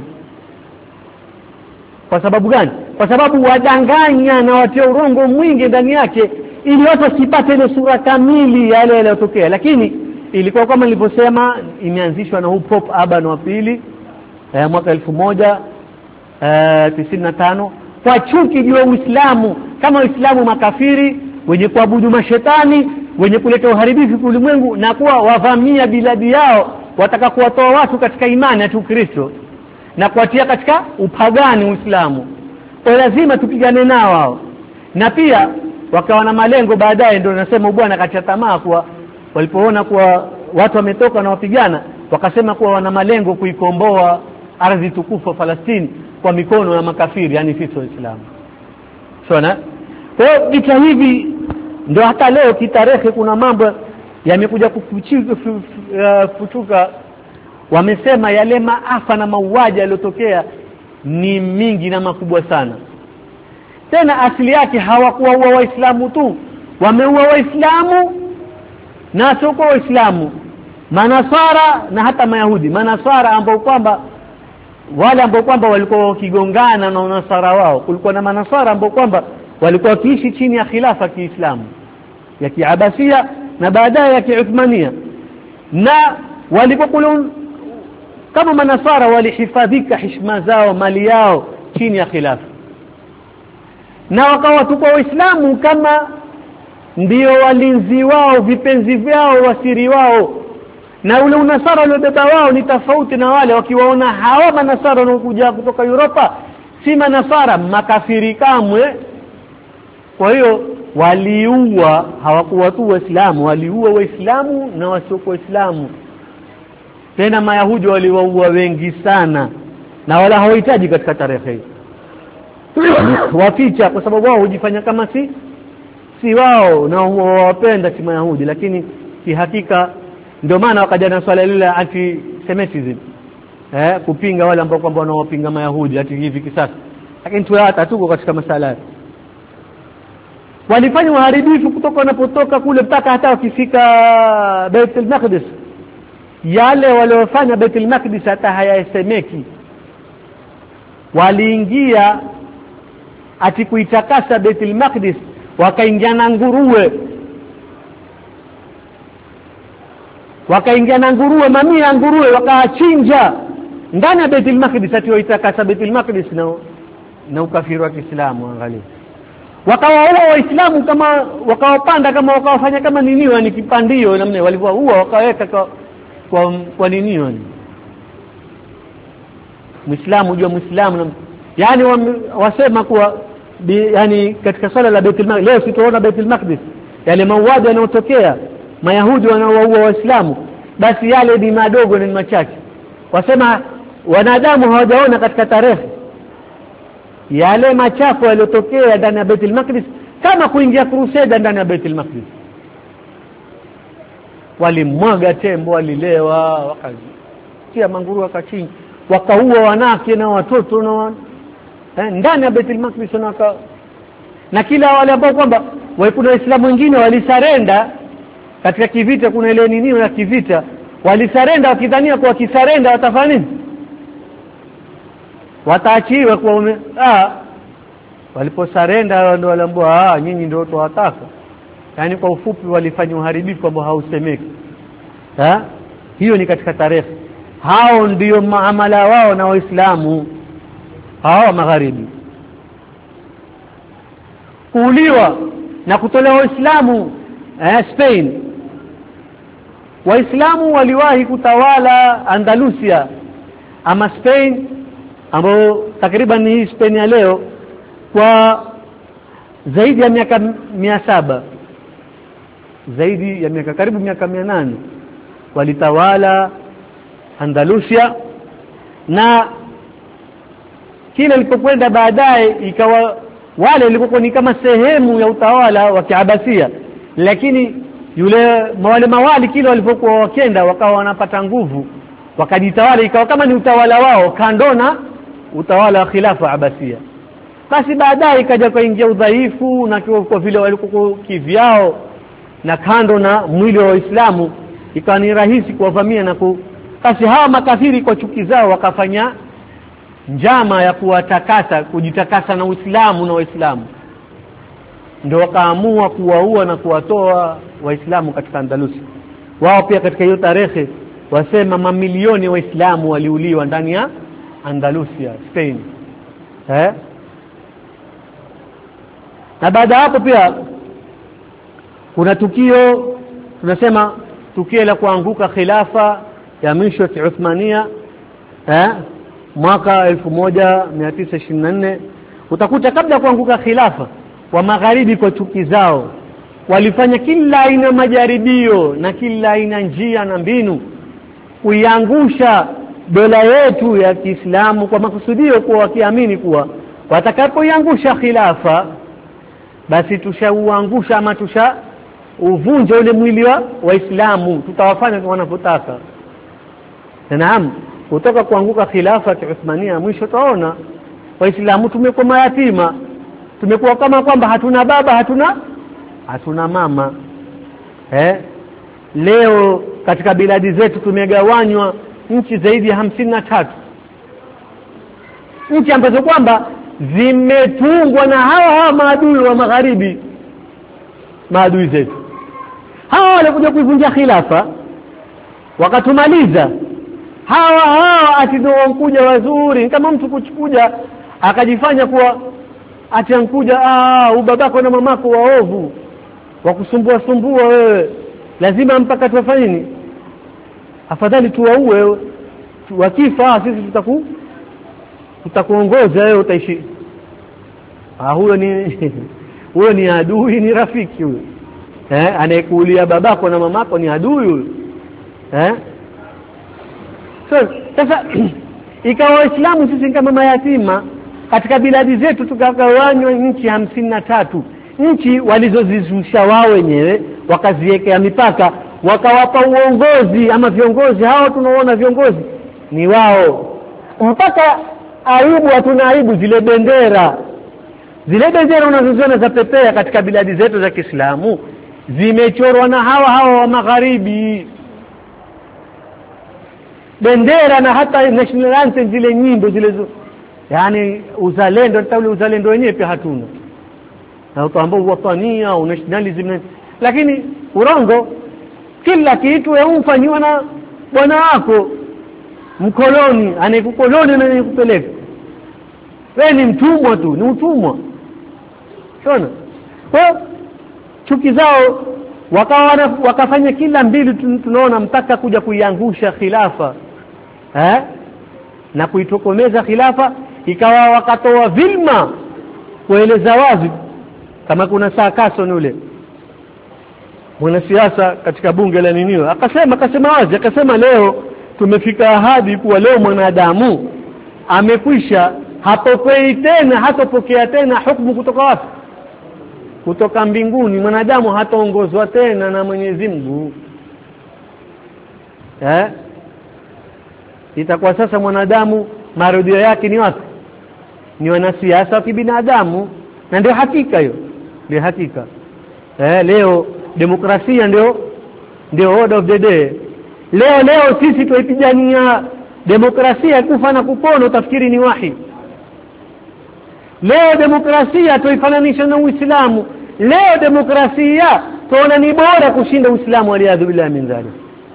Kwa sababu gani? Kwa sababu wadanganya na watia urongo mwingi ndani yake ili watu wasipate ile sura kamili yale yaliyotokea. Lakini ilikuwa kama nilivyosema, imeanzishwa na Pope Urban wa pili eh, mwaka elfu moja tisini na tano kwa chuki juu ya Uislamu, kama Uislamu makafiri wenye kuabudu mashetani, wenye kuleta uharibifu kwa ulimwengu na kuwa wavamia biladi yao, wataka kuwatoa watu katika imani ya Kristo na kuatia katika upagani Uislamu. Kwa lazima tupigane nao wao. Na pia wakawa na malengo baadaye, ndio nasema bwana kacha tamaa kwa walipoona kwa watu wametoka na wapigana, wakasema kuwa wana malengo kuikomboa ardhi tukufu Palestina kwa mikono ya makafiri, yani sisi Waislamu. Sawa? Kwa vita hivi ndio hata leo kitarehe kuna mambo yamekuja kufuchuka. Wamesema yale maafa na mauaji yaliyotokea ni mingi na makubwa sana. Tena asili yake hawakuwa uwa Waislamu tu, wameua Waislamu na sio Waislamu, Manasara na hata Mayahudi. Manasara ambao kwamba wale ambao kwamba walikuwa wakigongana na unasara wao, kulikuwa na Manasara ambao kwamba walikuwa wakiishi chini ya khilafa ya Kiislamu ya Kiabasia na baadaye ya Kiuthmania, na walipokuwa kama Manasara walihifadhika heshima zao, mali yao chini ya khilafa, na wakawa tu kwa Waislamu kama ndio walinzi wao, vipenzi vyao, wasiri wao. Na ule unasara uliobeba wao ni tofauti na wale wakiwaona hawa Manasara wanaokuja kutoka Europa si Manasara, makafiri kamwe. Kwa hiyo waliua, hawakuwa tu Waislamu, waliua Waislamu na wasiokuwa Waislamu. Tena Mayahudi waliwaua wengi sana, na wala hawahitaji katika tarehe hii waficha, kwa sababu wao hujifanya kama si si wao na wapenda si Mayahudi, lakini si hakika. Ndio maana wakaja na swala lile anti-Semitism, eh kupinga wale ambao kwamba wanawapinga Mayahudi ati hivi kisasa. Lakini tu hata tuko katika masala, walifanya uharibifu kutoka wanapotoka kule mpaka hata wakifika Baitul Maqdis. Yale waliofanya Baitul Maqdis hata hayasemeki. Waliingia ati kuitakasa Baitul Maqdis, wakaingia na nguruwe, wakaingia na nguruwe, mamia ya nguruwe wakaachinja ndani ya Baitul Maqdis ati waitakasa Baitul Maqdis na na ukafiri wa Kiislamu. Angalia, wakawaua Waislamu kama wakawapanda kama wakawafanya kama nini, yani kipandio namna walivyoua, wakaweka kwa kwa, kwa nini yani Muislamu jua Muislamu, yani wasema kuwa yani katika swala la Baitul Maqdis leo sitaona Baitul Maqdis yale mauaji yanayotokea Mayahudi wanaoua Waislamu, basi yale ni madogo na ni machache. Wasema wanadamu hawajaona katika tarehe yale machafu yaliyotokea ndani ya Baitul Maqdis kama kuingia crusade ndani ya Baitul Maqdis. Walimwaga tembo, walilewa, wakatia manguru, wakachinja, wakaua wanawake na watoto na eh, ndani ya Baitul Maqdis. Na na kila wale ambao kwamba kuna Waislamu wengine walisarenda katika kivita, kuna ile nini ya kivita, walisarenda wakidhania kwa kisarenda watafanya nini, wataachiwa kwa ume. ah waliposarenda ndio waliambiwa ah nyinyi ndio tuwataka. Yani kwa ufupi walifanya uharibifu ambao hausemeki. Ha? Hiyo ni katika tarehe. Hao ndio muamala wao na Waislamu hao magharibi. Kuuliwa na kutolewa Waislamu eh, Spain. Waislamu waliwahi kutawala Andalusia ama Spain, ambao takriban hii Spain ya leo, kwa zaidi ya miaka mia saba, zaidi ya miaka karibu miaka mia nane walitawala Andalusia. Na kile ilipokwenda baadaye ikawa wale walikuwa ni kama sehemu ya utawala wa Kiabasia, lakini yule wale mawali kile walipokuwa wakenda wakawa wanapata nguvu wakajitawala, ikawa kama ni utawala wao kando na utawala wa khilafa Abasia. Basi baadaye ikaja kuingia udhaifu na kwa vile walikuwa kivyao na kando na mwili wa Uislamu, ikawa ni rahisi kuwavamia na ku basi hawa makafiri kwa chuki zao wakafanya njama ya kuwatakasa, kujitakasa na Uislamu na Waislamu, ndio wakaamua kuwaua na kuwatoa Waislamu katika Andalusia. Wao pia katika hiyo tarehe wasema mamilioni ya Waislamu waliuliwa ndani ya Andalusia, Spain. Eh? Na baada hapo pia kuna tukio tunasema tukio la kuanguka khilafa ya mwisho ya Uthmania eh mwaka elfu moja mia tisa ishirini na nne. Utakuta kabla ya kuanguka khilafa wa magharibi kwa chuki zao walifanya kila aina majaribio na kila aina njia na mbinu kuiangusha dola yetu ya Kiislamu, kwa makusudio kuwa wakiamini kuwa watakapoiangusha khilafa basi tushauangusha ama tusha uvunja ule mwili wa Waislamu, tutawafanya wanapotaka. Naam, kutoka kuanguka khilafa ya Uthmania mwisho taona Waislamu tumekuwa mayatima, tumekuwa kama kwamba hatuna baba, hatuna hatuna mama. Eh? Leo katika biladi zetu tumegawanywa nchi zaidi ya hamsini na tatu, nchi ambazo kwamba zimetungwa na hawa hawa maadui wa magharibi, maadui zetu. Hawa walikuja kuivunja khilafa wakatumaliza. Hawa hawa ati ndio wankuja wazuri, kama mtu kuchukuja akajifanya kuwa ati ankuja ah ubabako na mamako waovu wakusumbua sumbua wewe, lazima mpaka tufanye nini? Afadhali tuwaue, wakifa sisi tutaku tutakuongoza wewe utaishi. Ah huyo ni huyo ni adui, ni rafiki huyo. Eh anayekuulia babako na mamako ni adui huyo. Eh so sasa ikawa Waislamu sisi kama mayatima katika biladi zetu, tukagawanywa nchi hamsini na tatu, nchi walizozizusha wao wenyewe, wakaziwekea mipaka, wakawapa uongozi ama viongozi. Hao tunaona viongozi ni wao, mpaka aibu hatuna aibu zile bendera zile bendera unazoziona za pepea katika biladi zetu za Kiislamu zimechorwa na hawa hawa wa magharibi, bendera na hata national anthem zile nyimbo zile zo, yani uzalendo, hata ule uzalendo wenyewe pia hatuna, na utaambao watania au nationalism. Lakini urongo, kila kitu yaumfanywa na bwana wako mkoloni, anayekukoloni na anayekupeleka wewe, ni mtumwa tu, ni utumwa. Unaona? Kwa chuki zao wakawa wakafanya kila mbili tunaona mpaka kuja kuiangusha khilafa eh na kuitokomeza khilafa. Ikawa wakatoa vilma kueleza wazi, kama kuna saa Kason yule mwanasiasa katika bunge la ninio akasema akasema wazi akasema leo tumefika ahadi kuwa leo mwanadamu amekwisha, hapokei tena, hatopokea tena hukumu kutoka wapi? Kutoka mbinguni. Mwanadamu hataongozwa tena na Mwenyezi Mungu. Eh? Itakuwa sasa mwanadamu marudio yake ni wapi? Ni wanasiasa wa kibinadamu, na ndio hakika hiyo. Ndio hakika. Eh, leo demokrasia ndio ndio order of the day. Leo leo sisi tuipigania demokrasia kufa na kupona, utafikiri ni wahi. Leo demokrasia tuifananisha na Uislamu. Leo demokrasia tuona ni bora kushinda Uislamu, aliadhu billahi min dhalik.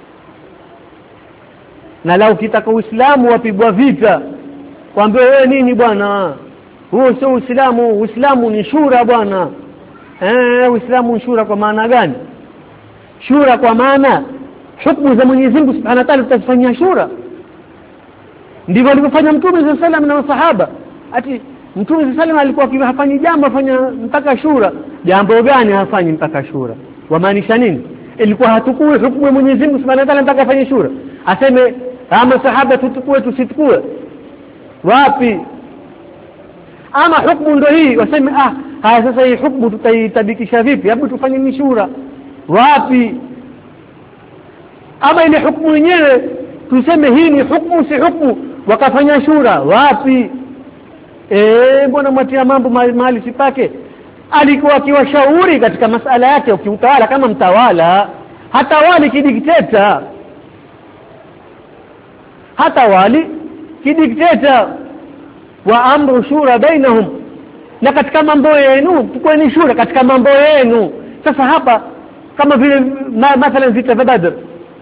Na lau kitaka Uislamu wapigwa vita, kwambie wewe nini bwana, huo sio Uislamu, Uislamu ni shura bwana. Eh, Uislamu ni shura kwa maana gani? Shura kwa maana hukumu za Mwenyezi Mungu Subhanahu wa Ta'ala tutafanyia shura. Ndivyo alivyofanya Mtume sallallahu alayhi wasallam na masahaba. Ati Mtume sallallahu alayhi wasallam alikuwa hafanyi jambo afanya mpaka shura. Jambo gani hafanyi mpaka shura? Wamaanisha nini? Ilikuwa hatukue hukumu ya Mwenyezi Mungu Subhanahu wa Ta'ala mpaka afanye shura. Aseme kama sahaba tutukue tusitukue. Wapi? ama hukumu ndio hii, waseme ah haya sasa hii hukumu tutaitabikisha vipi, hebu tufanye mishura wapi? Ama ile hukumu yenyewe tuseme hii ni hukumu si hukumu, wakafanya shura wapi? Eh, mbona mwatia mambo mahali sipake? Alikuwa akiwashauri katika masala yake ukiutawala kama mtawala, hata wali kidikteta, hata wali kidikteta, wa amru shura bainahum, na katika mambo yenu tukweni shura katika mambo yenu. Sasa hapa kama vile ma, mathalan vita vya Badr,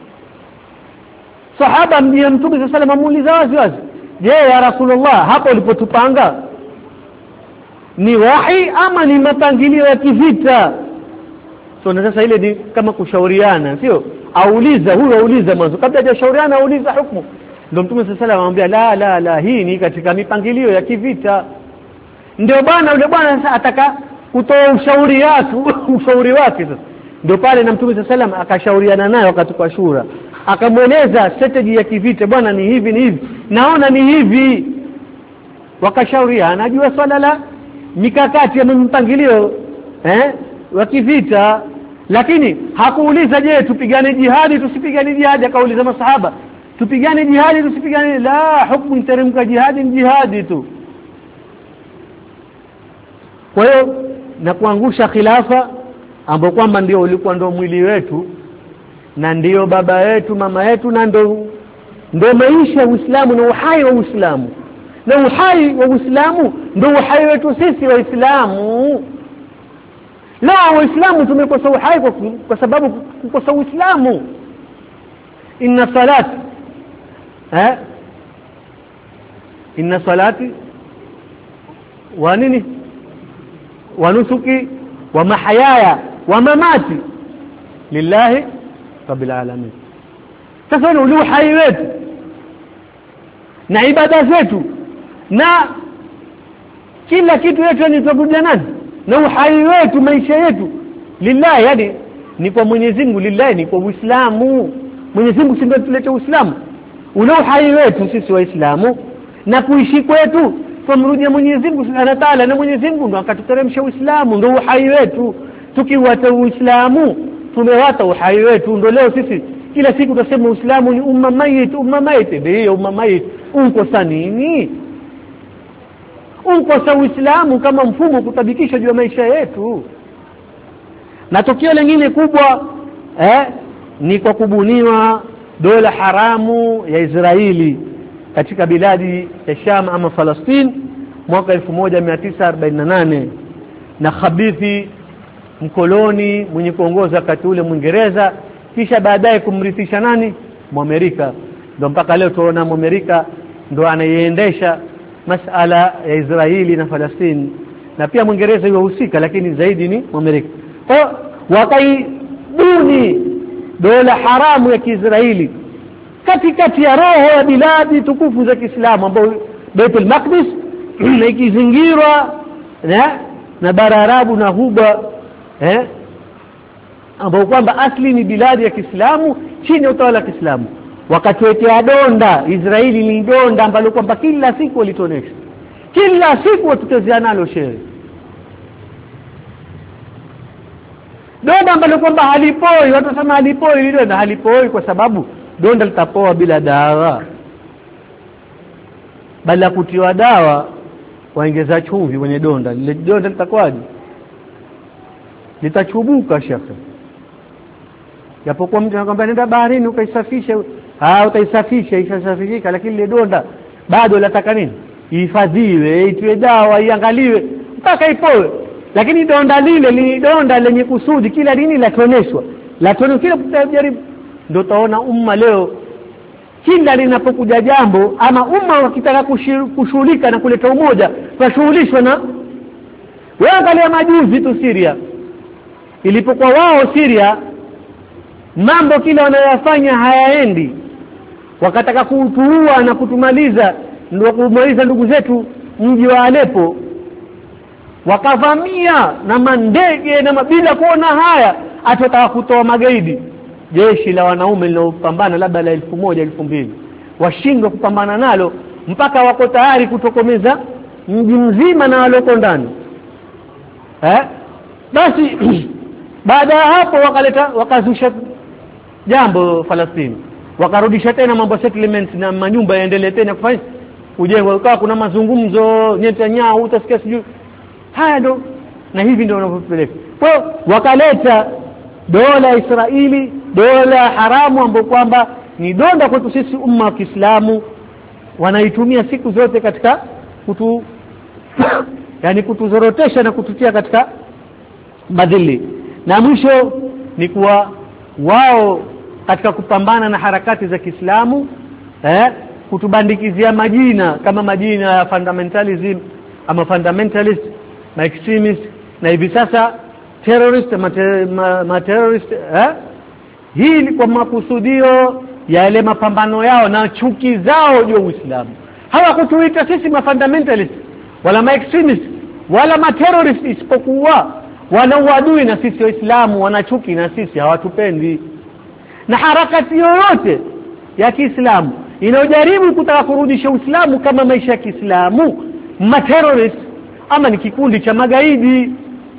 sahaba mjie Mtume sallallahu alayhi wasallam amuuliza wazi wazi, je ya Rasulullah, hapo ulipotupanga ni wahi ama ni mapangilio ya kivita? So na sasa ile ni kama kushauriana, sio? Auliza huyo, auliza mwanzo kabla hajashauriana, auliza hukumu. Ndio Mtume sallallahu alayhi wasallam anamwambia la la la, hii ni katika mipangilio ya kivita. Ndio bwana yule bwana sasa ataka kutoa ushauri watu ushauri wake. Sasa ndio pale na Mtume sallallahu alayhi wasallam akashauriana naye wakati kwa shura, akamweleza strategy ya kivita, bwana ni hivi ni hivi, naona ni hivi. Wakashauriana, anajua swala la mikakati ya mpangilio eh wa kivita, lakini hakuuliza je tupigane jihadi tusipigane jihadi. Akauliza masahaba tupigane jihadi tusipigane, la, hukumu iteremka jihadi ni jihadi tu. Kwa hiyo na kuangusha khilafa ambao kwamba ndio ulikuwa ndio mwili wetu na ndio baba yetu mama yetu na ndio ndio maisha ya Uislamu na uhai wa Uislamu, na uhai wa Uislamu ndio uhai wetu sisi Waislamu. La, Waislamu tumekosa uhai kwa, kwa sababu kukosa Uislamu. Inna salati eh inna salati wa nini wa nusuki wa mahayaya wa mamati lillahi rabbil alamin. Sasa ni uhai wetu na ibada zetu na kila kitu yetu ni tukuja nani, na uhai wetu maisha yetu lillahi, yani ni kwa Mwenyezi Mungu. Lillahi ni kwa Uislamu. Mwenyezi Mungu si ndio tuleta Uislamu? Ule uhai wetu sisi Waislamu na kuishi kwetu tumrudia Mwenyezi Mungu Subhanahu wa Ta'ala, na Mwenyezi Mungu ndo akatuteremsha Uislamu, ndio uhai wetu. Tukiwata Uislamu tumewata uhai wetu. Ndio leo sisi kila siku tunasema Uislamu ni umma mayit, umma mayit. Ndio umma mayit, unko sanini? Unko sa Uislamu kama mfumo kutabikisha juu ya maisha yetu. Na tukio lingine kubwa eh ni kwa kubuniwa dola haramu ya Israeli katika biladi ya Sham ama Palestine mwaka elfu moja mia tisa arobaini na nane, na Khabithi mkoloni mwenye kuongoza wakati ule Mwingereza, kisha baadaye kumrithisha nani? Mwamerika. Ndio mpaka leo tunaona Mwamerika ndio anaiendesha masala ya Israeli na Palestine, na pia Mwingereza yuhusika lakini zaidi ni Mwamerika. Kwa wakaibuni dola haramu ya Kiisraeli katikati ya roho ya biladi tukufu za Kiislamu ambao Baitul Maqdis na ikizingirwa na na bara Arabu na Huba eh ambao kwamba asli ni biladi ya Kiislamu chini ya utawala wa Kiislamu. Wakatuwekea donda Israeli, ni donda ambalo kwamba kila siku walitonesha, kila siku watutezea nalo shere, donda ambalo kwamba halipoi. Watu wasema halipoi, hilo na halipoi kwa sababu donda litapoa bila dawa. Bala kutiwa dawa waongeza chumvi kwenye donda, lile donda litakwaje? Litachubuka shekhe. Japokuwa mtu anakuambia nenda baharini ukaisafishe, ah utaisafisha ishasafishika, lakini ile donda bado lataka nini? Ihifadhiwe, itwe dawa, iangaliwe mpaka ipoe. Lakini donda lile ni donda lenye kusudi, kila dini latoneshwa, latoneshwa kila kujaribu. Ndio taona umma leo kila linapokuja jambo ama umma wakitaka kushughulika na kuleta umoja washughulishwa na wewe. Angalia majuzi tu Syria, ilipokuwa wao Syria mambo kila wanayofanya hayaendi, wakataka kutuua na kutumaliza, ndio kumaliza ndugu zetu mji wa Aleppo, wakavamia na mandege na bila kuona haya, atataka kutoa magaidi. Jeshi la wanaume linalopambana labda la elfu moja elfu mbili washindwa kupambana nalo, mpaka wako tayari kutokomeza mji mzima na waloko ndani. Eh? Basi baada ya hapo wakaleta wakazusha jambo Falastini. Wakarudisha tena mambo settlement na manyumba yaendelee tena kufanya ujengwa, ukawa kuna mazungumzo Netanyahu utasikia sijui. Haya ndo na hivi ndio wanavyopeleka. Kwa wakaleta dola ya Israeli, dola haramu ambapo kwamba ni donda kwetu sisi umma wa Kiislamu, wanaitumia siku zote katika kutu yani kutuzorotesha na kututia katika madhili. Na mwisho ni kuwa wao katika kupambana na harakati za Kiislamu eh kutubandikizia majina kama majina ya fundamentalism ama fundamentalist na extremist na hivi sasa terrorist ma, ma, ma terrorist eh hii ni kwa makusudio ya ile mapambano yao na chuki zao juu ya Uislamu. Hawakutuita sisi ma fundamentalist wala ma extremist wala ma terrorist, isipokuwa wana uadui na sisi Waislamu, wana chuki na sisi, hawatupendi. Na harakati yoyote ya Kiislamu inayojaribu kutaka kurudisha Uislamu kama maisha ya Kiislamu, ma terrorist ama ni kikundi cha magaidi.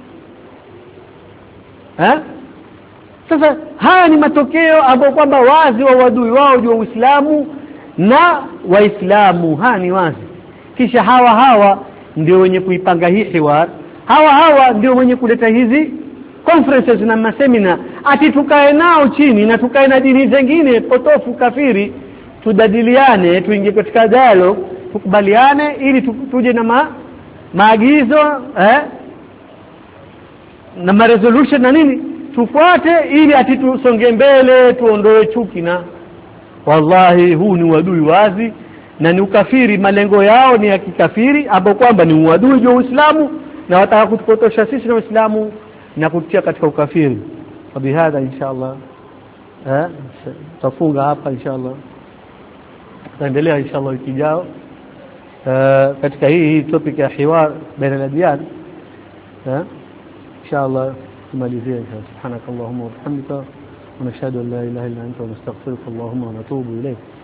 Eh? Sasa haya ni matokeo ambayo kwamba wazi wa wadui wao juu ya Uislamu na Waislamu, haya ni wazi. Kisha hawa hawa ndio wenye kuipanga hii hiwar, hawa hawa ndio wenye kuleta hizi conferences na masemina, ati tukae nao chini na tukae na dini zingine potofu kafiri, tudadiliane, tuingie katika dialogue, tukubaliane ili tuje na ma, maagizo eh na ma resolution na nini tufuate, ili ati tusonge mbele, tuondoe chuki. Na wallahi huu ni uadui wazi na ni ukafiri. Malengo yao ni ya kikafiri ambao kwamba ni uadui juu ya Uislamu, na wataka kutupotosha sisi na Uislamu na kutia katika ukafiri. Kwa bihadha inshallah eh tafunga hapa inshallah, tutaendelea inshallah wiki ijayo eh katika hii topic ya hiwar baina al-adyan eh inshallah tumalizie. Subhanakallahumma wa bihamdika wa nashhadu an la ilaha illa anta wa nastaghfiruka Allahumma wa natubu ilayk.